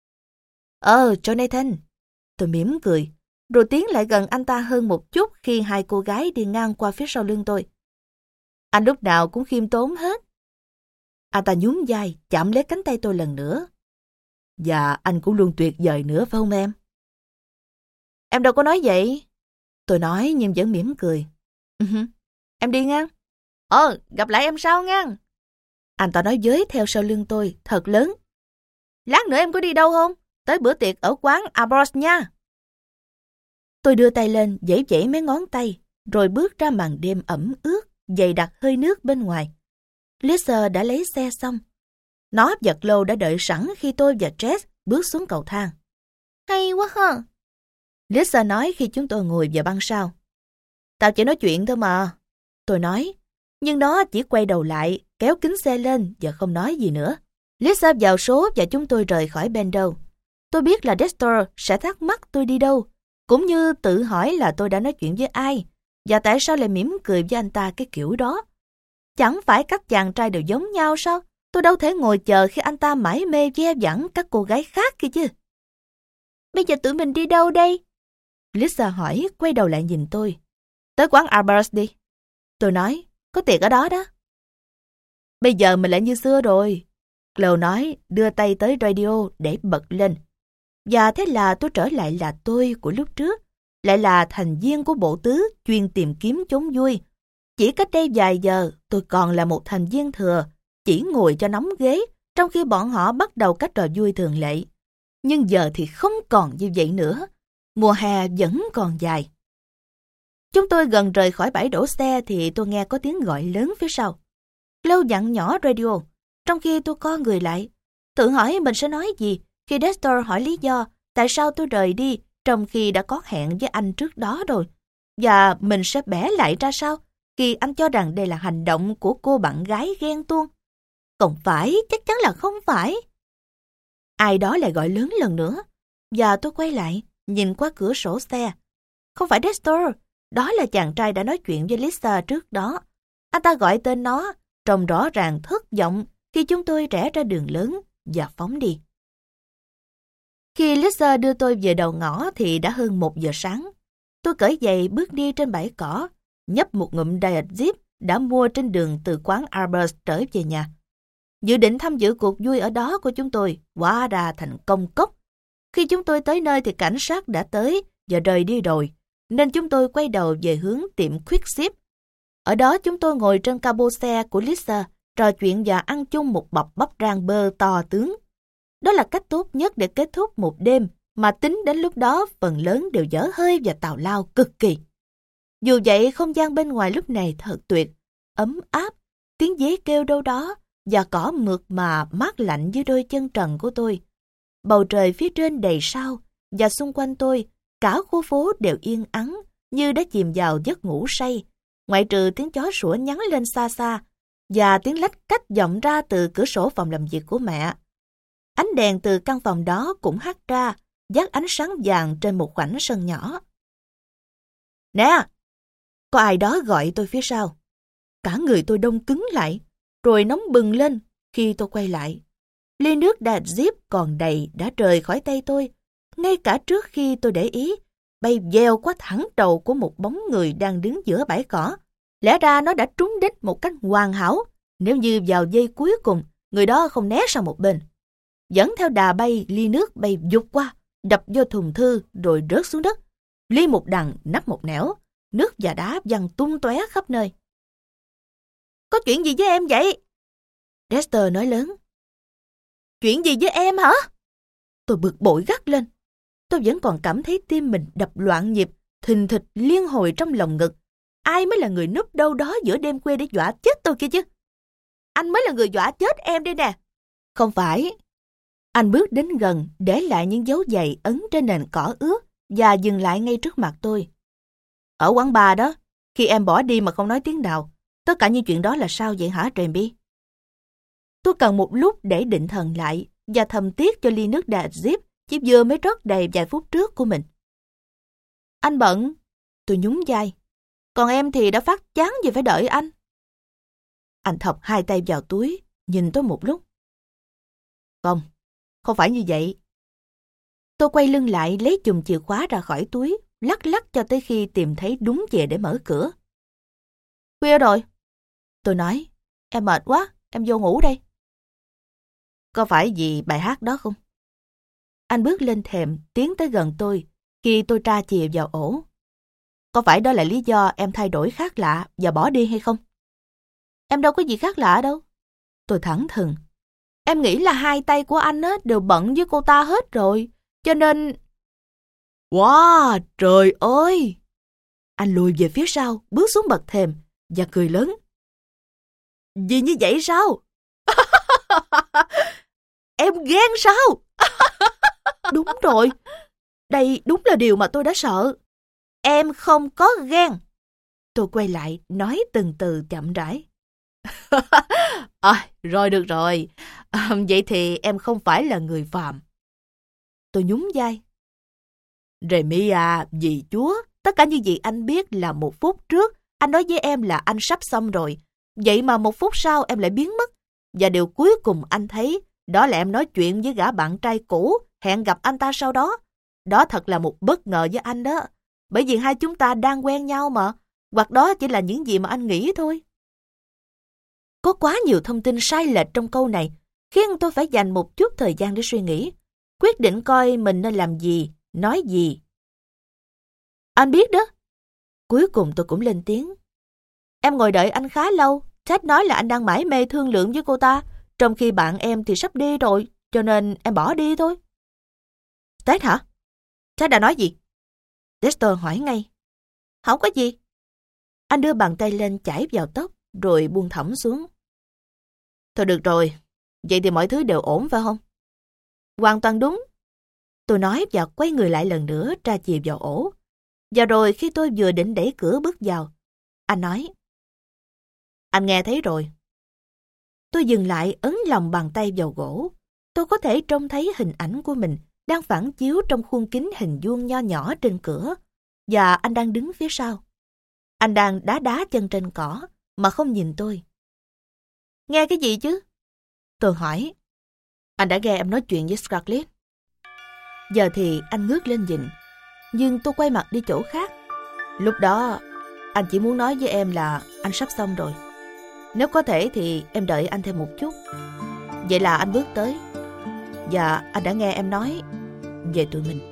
Ờ, Jonathan. Tôi mỉm cười, rồi tiến lại gần anh ta hơn một chút khi hai cô gái đi ngang qua phía sau lưng tôi. Anh lúc nào cũng khiêm tốn hết. Anh ta nhún vai, chạm lấy cánh tay tôi lần nữa. Và anh cũng luôn tuyệt vời nữa phải không em? Em đâu có nói vậy. Tôi nói nhưng vẫn mỉm cười. Uh-huh. Em đi ngang. Ờ, gặp lại em sau ngang. Anh ta nói với theo sau lưng tôi, thật lớn. Lát nữa em có đi đâu không? Tới bữa tiệc ở quán Arbors nha. Tôi đưa tay lên, giãy giãy mấy ngón tay, rồi bước ra màn đêm ẩm ướt, dày đặc hơi nước bên ngoài. Lisa đã lấy xe xong. Nó và Chloe đã đợi sẵn khi tôi và Jess bước xuống cầu thang. Hay quá ha. Lisa nói khi chúng tôi ngồi vào băng sau. Tao chỉ nói chuyện thôi mà. Tôi nói, nhưng nó chỉ quay đầu lại, kéo kính xe lên và không nói gì nữa. Lisa vào số và chúng tôi rời khỏi Bendo. Tôi biết là Dexter sẽ thắc mắc tôi đi đâu, cũng như tự hỏi là tôi đã nói chuyện với ai, và tại sao lại mỉm cười với anh ta cái kiểu đó. Chẳng phải các chàng trai đều giống nhau sao? Tôi đâu thể ngồi chờ khi anh ta mải mê ve vãn các cô gái khác kia chứ. Bây giờ tụi mình đi đâu đây? Lisa hỏi, quay đầu lại nhìn tôi. Tới quán Arbors đi. Tôi nói, có tiệc ở đó đó. Bây giờ mình lại như xưa rồi. Chloe nói, đưa tay tới radio để bật lên. Và thế là tôi trở lại là tôi của lúc trước, lại là thành viên của bộ tứ chuyên tìm kiếm chốn vui. Chỉ cách đây vài giờ, tôi còn là một thành viên thừa, chỉ ngồi cho nóng ghế, trong khi bọn họ bắt đầu các trò vui thường lệ. Nhưng giờ thì không còn như vậy nữa. Mùa hè vẫn còn dài. Chúng tôi gần rời khỏi bãi đổ xe thì tôi nghe có tiếng gọi lớn phía sau. Chloe dặn nhỏ radio, trong khi tôi co người lại. Tự hỏi mình sẽ nói gì khi Dexter hỏi lý do tại sao tôi rời đi trong khi đã có hẹn với anh trước đó rồi. Và mình sẽ bẻ lại ra sao khi anh cho rằng đây là hành động của cô bạn gái ghen tuông. Không phải, chắc chắn là không phải. Ai đó lại gọi lớn lần nữa. Và tôi quay lại, nhìn qua cửa sổ xe. Không phải Dexter, đó là chàng trai đã nói chuyện với Lisa trước đó. Anh ta gọi tên nó, trông rõ ràng thất vọng khi chúng tôi rẽ ra đường lớn và phóng đi. Khi Lisa đưa tôi về đầu ngõ thì đã hơn một giờ sáng. Tôi cởi giày bước đi trên bãi cỏ, nhấp một ngụm Diet Zip đã mua trên đường từ quán Arbors trở về nhà. Dự định tham dự cuộc vui ở đó của chúng tôi hóa ra thành công cốc. Khi chúng tôi tới nơi thì cảnh sát đã tới và rời đi rồi, nên chúng tôi quay đầu về hướng tiệm Quick Ship. Ở đó chúng tôi ngồi trên cabo xe của Lisa, trò chuyện và ăn chung một bọc bắp rang bơ to tướng. Đó là cách tốt nhất để kết thúc một đêm mà tính đến lúc đó phần lớn đều dở hơi và tào lao cực kỳ. Dù vậy, không gian bên ngoài lúc này thật tuyệt, ấm áp, tiếng dế kêu đâu đó và cỏ mượt mà mát lạnh dưới đôi chân trần của tôi. Bầu trời phía trên đầy sao và xung quanh tôi, cả khu phố đều yên ắng như đã chìm vào giấc ngủ say, ngoại trừ tiếng chó sủa nhắn lên xa xa và tiếng lách cách vọng ra từ cửa sổ phòng làm việc của mẹ. Ánh đèn từ căn phòng đó cũng hắt ra, dắt ánh sáng vàng trên một khoảnh sân nhỏ. Nè! Có ai đó gọi tôi phía sau. Cả người tôi đông cứng lại, rồi nóng bừng lên khi tôi quay lại. Ly nước Diet Zip còn đầy đã rời khỏi tay tôi, ngay cả trước khi tôi để ý, bay vèo qua thẳng đầu của một bóng người đang đứng giữa bãi cỏ. Lẽ ra nó đã trúng đích một cách hoàn hảo, nếu như vào giây cuối cùng, người đó không né sang một bên. Dẫn theo đà bay, ly nước bay vụt qua, đập vô thùng thư rồi rớt xuống đất. Ly một đằng, nắp một nẻo, nước và đá văng tung tóe khắp nơi. Có chuyện gì với em vậy? Dexter nói lớn. Chuyện gì với em hả? Tôi bực bội gắt lên. Tôi vẫn còn cảm thấy tim mình đập loạn nhịp, thình thịch liên hồi trong lòng ngực. Ai mới là người núp đâu đó giữa đêm khuya để dọa chết tôi kia chứ? Anh mới là người dọa chết em đây nè. Không phải. Anh bước đến gần, để lại những dấu giày ấn trên nền cỏ ướt và dừng lại ngay trước mặt tôi. Ở quán bar đó, khi em bỏ đi mà không nói tiếng nào, tất cả những chuyện đó là sao vậy hả Jamie? Tôi cần một lúc để định thần lại và thầm tiếc cho ly nước Diet Zip chỉ vừa mới rót đầy vài phút trước của mình. Anh bận, tôi nhún vai. Còn em thì đã phát chán gì phải đợi anh. Anh thọc hai tay vào túi, nhìn tôi một lúc. Không, không phải như vậy. Tôi quay lưng lại lấy chùm chìa khóa ra khỏi túi, lắc lắc cho tới khi tìm thấy đúng chìa để mở cửa. Khuya rồi. Tôi nói, em mệt quá, em vô ngủ đây. Có phải vì bài hát đó không? Anh bước lên thềm, tiến tới gần tôi, khi tôi tra chìa vào ổ. Có phải đó là lý do em thay đổi khác lạ và bỏ đi hay không? Em đâu có gì khác lạ đâu. Tôi thẳng thừng. Em nghĩ là hai tay của anh á, đều bận với cô ta hết rồi, cho nên... Wow, trời ơi! Anh lùi về phía sau, bước xuống bậc thềm và cười lớn. Gì như vậy sao? Em ghen sao? Đúng rồi, đây đúng là điều mà tôi đã sợ. Em không có ghen. Tôi quay lại, nói từng từ chậm rãi. À, rồi được rồi, à, vậy thì em không phải là người phàm. Tôi nhún vai. Remy à, dì chúa, tất cả những gì anh biết là một phút trước, anh nói với em là anh sắp xong rồi. Vậy mà một phút sau em lại biến mất. Và điều cuối cùng anh thấy, đó là em nói chuyện với gã bạn trai cũ, hẹn gặp anh ta sau đó. Đó thật là một bất ngờ với anh đó. Bởi vì hai chúng ta đang quen nhau mà. Hoặc đó chỉ là những gì mà anh nghĩ thôi. Có quá nhiều thông tin sai lệch trong câu này, khiến tôi phải dành một chút thời gian để suy nghĩ, quyết định coi mình nên làm gì, nói gì. Anh biết đó. Cuối cùng tôi cũng lên tiếng. Em ngồi đợi anh khá lâu. Ted nói là anh đang mải mê thương lượng với cô ta, trong khi bạn em thì sắp đi rồi, cho nên em bỏ đi thôi. Ted hả? Ted đã nói gì? Dexter hỏi ngay. Không có gì, Anh đưa bàn tay lên chải vào tóc, rồi buông thõng xuống. Thôi được rồi, vậy thì mọi thứ đều ổn phải không? Hoàn toàn đúng. Tôi nói và quay người lại lần nữa tra chìa vào ổ. Và rồi khi tôi vừa định đẩy cửa bước vào, anh nói: Anh nghe thấy rồi. Tôi dừng lại ấn lòng bàn tay vào gỗ. Tôi có thể trông thấy hình ảnh của mình đang phản chiếu trong khuôn kính hình vuông nho nhỏ trên cửa, và anh đang đứng phía sau. Anh đang đá đá chân trên cỏ mà không nhìn tôi. Nghe cái gì chứ? Tôi hỏi. Anh đã nghe em nói chuyện với Scarlett. Giờ thì anh ngước lên nhìn, nhưng tôi quay mặt đi chỗ khác. Lúc đó anh chỉ muốn nói với em là anh sắp xong rồi. Nếu có thể thì em đợi anh thêm một chút. Vậy là anh bước tới, và anh đã nghe em nói về tụi mình.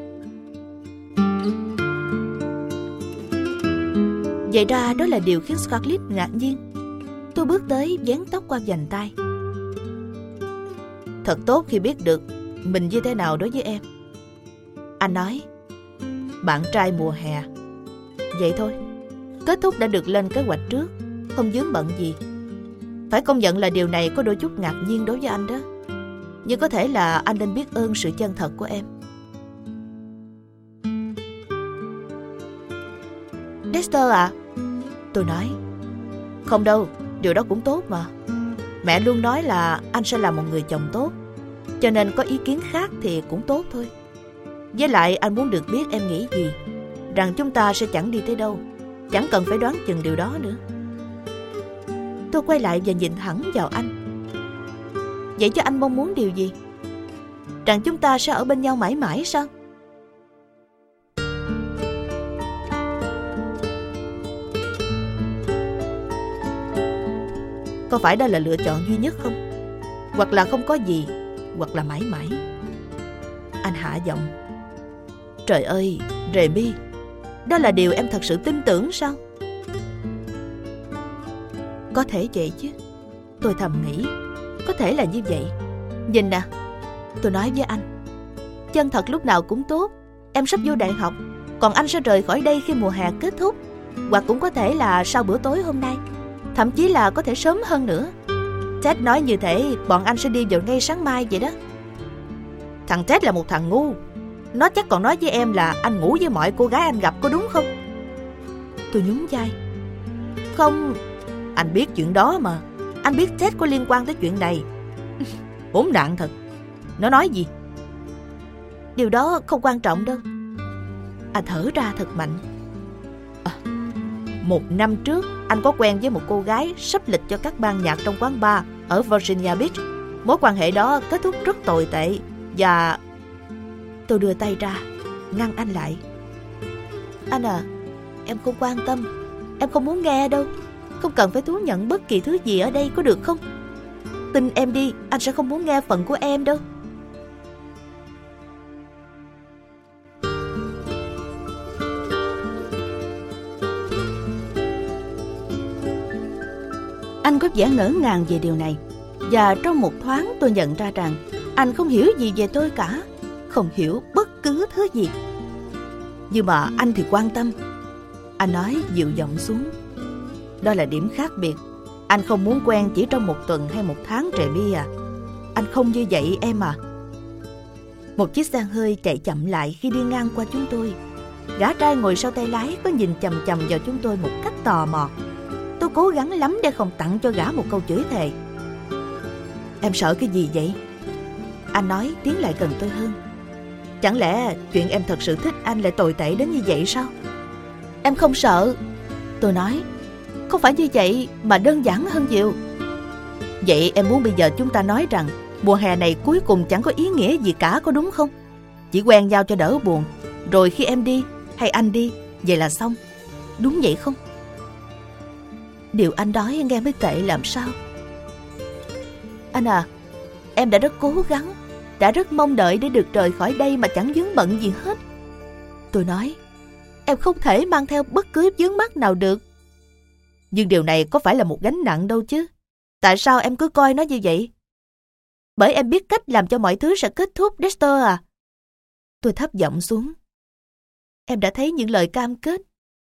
Vậy ra đó là điều khiến Scarlett ngạc nhiên. Tôi bước tới vén tóc qua vành tai. Thật tốt khi biết được mình như thế nào đối với em. Anh nói: Bạn trai mùa hè. Vậy thôi, kết thúc đã được lên kế hoạch trước, không vướng bận gì. Phải công nhận là điều này có đôi chút ngạc nhiên đối với anh đó. Nhưng có thể là anh nên biết ơn sự chân thật của em. Dexter à? Tôi nói. Không đâu, điều đó cũng tốt mà. Mẹ luôn nói là anh sẽ là một người chồng tốt, cho nên có ý kiến khác thì cũng tốt thôi. Với lại anh muốn được biết em nghĩ gì, rằng chúng ta sẽ chẳng đi tới đâu. Chẳng cần phải đoán chừng điều đó nữa. Tôi quay lại và nhìn thẳng vào anh. Vậy chứ anh mong muốn điều gì? Rằng chúng ta sẽ ở bên nhau mãi mãi sao? Có phải đó là lựa chọn duy nhất không? Hoặc là không có gì, hoặc là mãi mãi. Anh hạ giọng. Trời ơi, Remy, đó là điều em thật sự tin tưởng sao? Có thể vậy chứ. Tôi thầm nghĩ, có thể là như vậy. Nhìn nè, tôi nói với anh, chân thật lúc nào cũng tốt. Em sắp vô đại học, còn anh sẽ rời khỏi đây khi mùa hè kết thúc. Hoặc cũng có thể là sau bữa tối hôm nay, thậm chí là có thể sớm hơn nữa. Ted nói như thế, bọn anh sẽ đi vào ngay sáng mai vậy đó. Thằng Ted là một thằng ngu. Nó chắc còn nói với em là anh ngủ với mọi cô gái anh gặp, có đúng không? Tôi nhún vai. Không, anh biết chuyện đó mà. Anh biết Ted có liên quan tới chuyện này. Hỗn đản thật. Nó nói gì? Điều đó không quan trọng đâu. Anh thở ra thật mạnh. À, một năm trước anh có quen với một cô gái sắp lịch cho các ban nhạc trong quán bar ở Virginia Beach. Mối quan hệ đó kết thúc rất tồi tệ. Và tôi đưa tay ra ngăn anh lại. Anh à, em không quan tâm. Em không muốn nghe đâu. Không cần phải thú nhận bất kỳ thứ gì ở đây, có được không? Tin em đi, anh sẽ không muốn nghe phần của em đâu. Anh có vẻ ngỡ ngàng về điều này. Và trong một thoáng tôi nhận ra rằng anh không hiểu gì về tôi cả, không hiểu bất cứ thứ gì. Nhưng mà anh thì quan tâm. Anh nói dịu giọng xuống. Đó là điểm khác biệt. Anh không muốn quen chỉ trong một tuần hay một tháng, Remy à. Anh không như vậy em à. Một chiếc xe hơi chạy chậm lại khi đi ngang qua chúng tôi. Gã trai ngồi sau tay lái có nhìn chằm chằm vào chúng tôi một cách tò mò. Tôi cố gắng lắm để không tặng cho gã một câu chửi thề. Em sợ cái gì vậy? Anh nói, tiến lại gần tôi hơn. Chẳng lẽ chuyện em thật sự thích anh lại tồi tệ đến như vậy sao? Em không sợ. Tôi nói, không phải như vậy mà đơn giản hơn nhiều. Vậy em muốn bây giờ chúng ta nói rằng mùa hè này cuối cùng chẳng có ý nghĩa gì cả, có đúng không? Chỉ quen nhau cho đỡ buồn, rồi khi em đi hay anh đi, vậy là xong. Đúng vậy không? Điều anh nói nghe mới tệ làm sao? Anh à, em đã rất cố gắng, đã rất mong đợi để được rời khỏi đây mà chẳng vướng bận gì hết. Tôi nói, em không thể mang theo bất cứ vướng mắc nào được. Nhưng điều này có phải là một gánh nặng đâu chứ. Tại sao em cứ coi nó như vậy? Bởi em biết cách làm cho mọi thứ sẽ kết thúc, Dexter à. Tôi thấp giọng xuống. Em đã thấy những lời cam kết.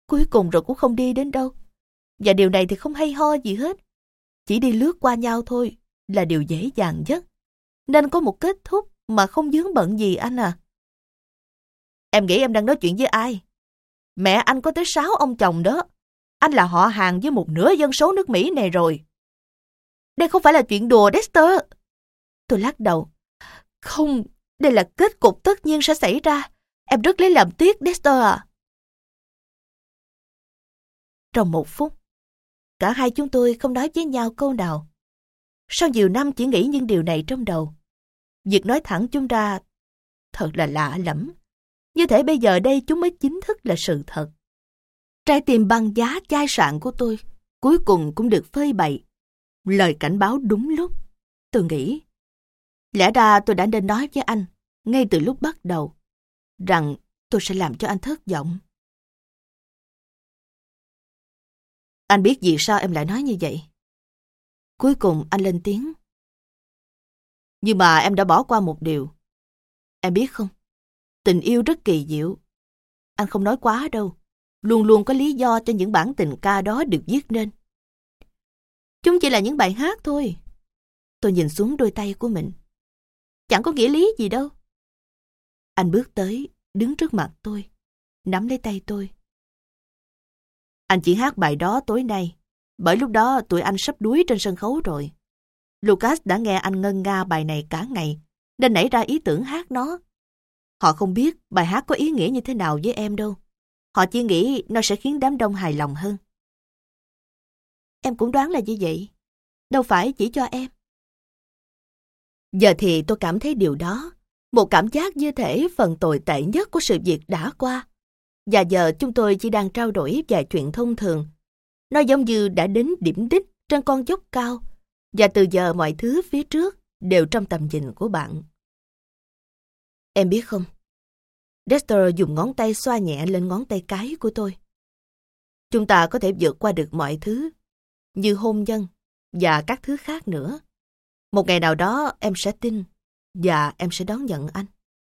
Cuối cùng rồi cũng không đi đến đâu. Và điều này thì không hay ho gì hết. Chỉ đi lướt qua nhau thôi là điều dễ dàng nhất. Nên có một kết thúc mà không vướng bận gì anh à. Em nghĩ em đang nói chuyện với ai? Mẹ anh có tới sáu ông chồng đó. Anh là họ hàng với một nửa dân số nước Mỹ này rồi. Đây không phải là chuyện đùa, Dexter. Tôi lắc đầu. Không, đây là kết cục tất nhiên sẽ xảy ra. Em rất lấy làm tiếc, Dexter à. Trong một phút, cả hai chúng tôi không nói với nhau câu nào. Sau nhiều năm chỉ nghĩ những điều này trong đầu, việc nói thẳng chúng ra thật là lạ lẫm. Như thể bây giờ đây chúng mới chính thức là sự thật. Trái tim băng giá chai sạn của tôi cuối cùng cũng được phơi bày. Lời cảnh báo đúng lúc. Tôi nghĩ, lẽ ra tôi đã nên nói với anh ngay từ lúc bắt đầu rằng tôi sẽ làm cho anh thất vọng. Anh biết vì sao em lại nói như vậy. Cuối cùng anh lên tiếng. Nhưng mà em đã bỏ qua một điều. Em biết không, tình yêu rất kỳ diệu. Anh không nói quá đâu. Luôn luôn có lý do cho những bản tình ca đó được viết nên. Chúng chỉ là những bài hát thôi. Tôi nhìn xuống đôi tay của mình. Chẳng có nghĩa lý gì đâu. Anh bước tới, đứng trước mặt tôi, nắm lấy tay tôi. Anh chỉ hát bài đó tối nay, bởi lúc đó tụi anh sắp đuối trên sân khấu rồi. Lucas đã nghe anh ngân nga bài này cả ngày, nên nảy ra ý tưởng hát nó. Họ không biết bài hát có ý nghĩa như thế nào với em đâu. Họ chỉ nghĩ nó sẽ khiến đám đông hài lòng hơn. Em cũng đoán là như vậy. Đâu phải chỉ cho em. Giờ thì tôi cảm thấy điều đó, một cảm giác như thể phần tồi tệ nhất của sự việc đã qua. Và giờ chúng tôi chỉ đang trao đổi vài chuyện thông thường. Nó giống như đã đến điểm đích trên con dốc cao, và từ giờ mọi thứ phía trước đều trong tầm nhìn của bạn. Em biết không? Dexter dùng ngón tay xoa nhẹ lên ngón tay cái của tôi. Chúng ta có thể vượt qua được mọi thứ, như hôn nhân và các thứ khác nữa. Một ngày nào đó em sẽ tin và em sẽ đón nhận anh.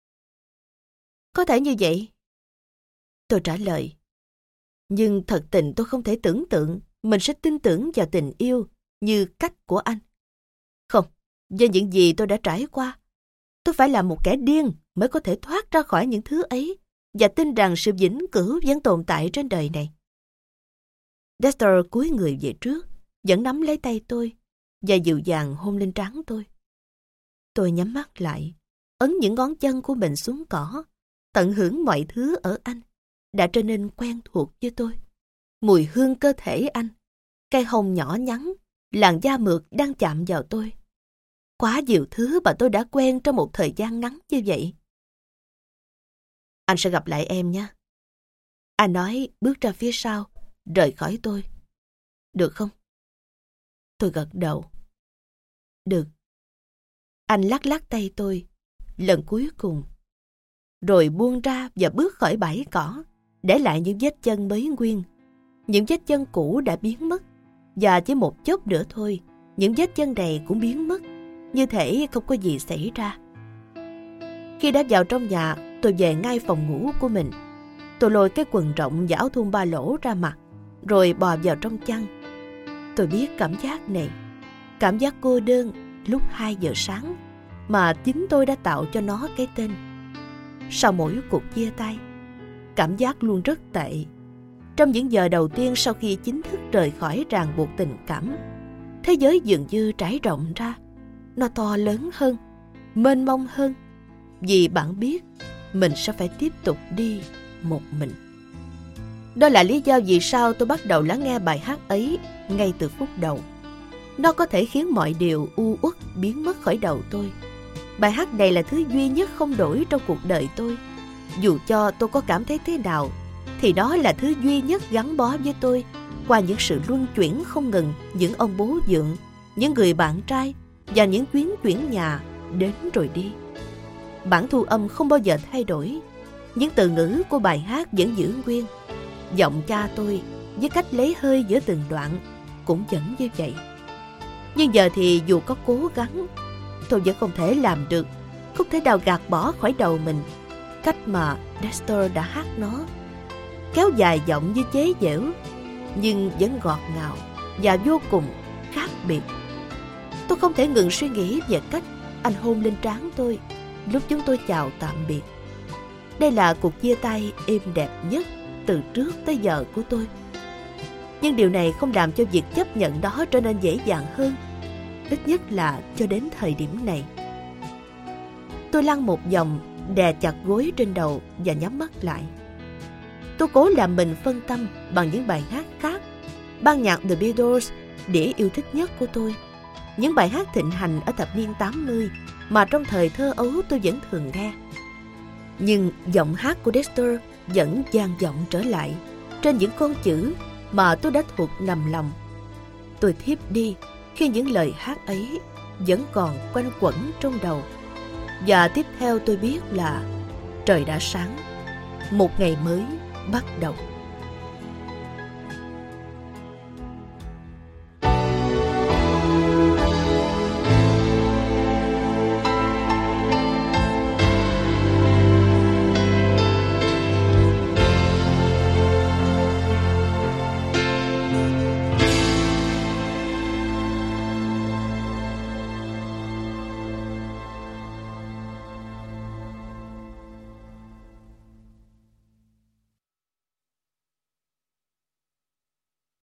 Có thể như vậy. Tôi trả lời. Nhưng thật tình tôi không thể tưởng tượng mình sẽ tin tưởng vào tình yêu như cách của anh. Không, với những gì tôi đã trải qua, tôi phải là một kẻ điên mới có thể thoát ra khỏi những thứ ấy và tin rằng sự vĩnh cửu vẫn tồn tại trên đời này. Dexter cúi người về trước, vẫn nắm lấy tay tôi và dịu dàng hôn lên trán tôi. Tôi nhắm mắt lại, ấn những ngón chân của mình xuống cỏ, tận hưởng mọi thứ ở anh đã trở nên quen thuộc với tôi. Mùi hương cơ thể anh, cây hồng nhỏ nhắn, làn da mượt đang chạm vào tôi. Quá nhiều thứ mà tôi đã quen trong một thời gian ngắn như vậy. Anh sẽ gặp lại em nhé. Anh nói bước ra phía sau, rời khỏi tôi. Được không? Tôi gật đầu. Được. Anh lắc lắc tay tôi, lần cuối cùng. Rồi buông ra và bước khỏi bãi cỏ, để lại những vết chân mới nguyên. Những vết chân cũ đã biến mất, và chỉ một chốc nữa thôi, những vết chân này cũng biến mất, như thể không có gì xảy ra. Khi đã vào trong nhà, tôi về ngay phòng ngủ của mình. Tôi lôi cái quần rộng và áo thun ba lỗ ra mặc, rồi bò vào trong chăn. Tôi biết cảm giác này, cảm giác cô đơn lúc hai giờ sáng, mà chính tôi đã tạo cho nó cái tên. Sau mỗi cuộc chia tay, cảm giác luôn rất tệ. Trong những giờ đầu tiên sau khi chính thức rời khỏi ràng buộc tình cảm, thế giới dường như trải rộng ra. Nó to lớn hơn, mênh mông hơn, vì bạn biết mình sẽ phải tiếp tục đi một mình. Đó là lý do vì sao tôi bắt đầu lắng nghe bài hát ấy ngay từ phút đầu. Nó có thể khiến mọi điều u uất biến mất khỏi đầu tôi. Bài hát này là thứ duy nhất không đổi trong cuộc đời tôi. Dù cho tôi có cảm thấy thế nào, thì đó là thứ duy nhất gắn bó với tôi qua những sự luân chuyển không ngừng, những ông bố dượng, những người bạn trai và những chuyến chuyển nhà đến rồi đi. Bản thu âm không bao giờ thay đổi. Những từ ngữ của bài hát vẫn giữ nguyên. Giọng cha tôi với cách lấy hơi giữa từng đoạn cũng vẫn như vậy. Nhưng giờ thì dù có cố gắng, tôi vẫn không thể làm được, không thể nào gạt bỏ khỏi đầu mình cách mà Dexter đã hát nó. kéo dài giọng như chế giễu, nhưng vẫn ngọt ngào và vô cùng khác biệt. Tôi không thể ngừng suy nghĩ về cách anh hôn lên trán tôi lúc chúng tôi chào tạm biệt. Đây là cuộc chia tay êm đẹp nhất từ trước tới giờ của tôi. Nhưng điều này không làm cho việc chấp nhận đó trở nên dễ dàng hơn, ít nhất là cho đến thời điểm này. Tôi lăn một vòng, đè chặt gối trên đầu và nhắm mắt lại. Tôi cố làm mình phân tâm bằng những bài hát khác, ban nhạc The Beatles, đĩa yêu thích nhất của tôi, những bài hát thịnh hành ở thập niên tám mươi mà trong thời thơ ấu tôi vẫn thường nghe. Nhưng giọng hát của Dexter vẫn vang vọng trở lại trên những con chữ mà tôi đã thuộc nằm lòng. Tôi thiếp đi khi những lời hát ấy vẫn còn quanh quẩn trong đầu. Và tiếp theo tôi biết là trời đã sáng, một ngày mới bắt đầu.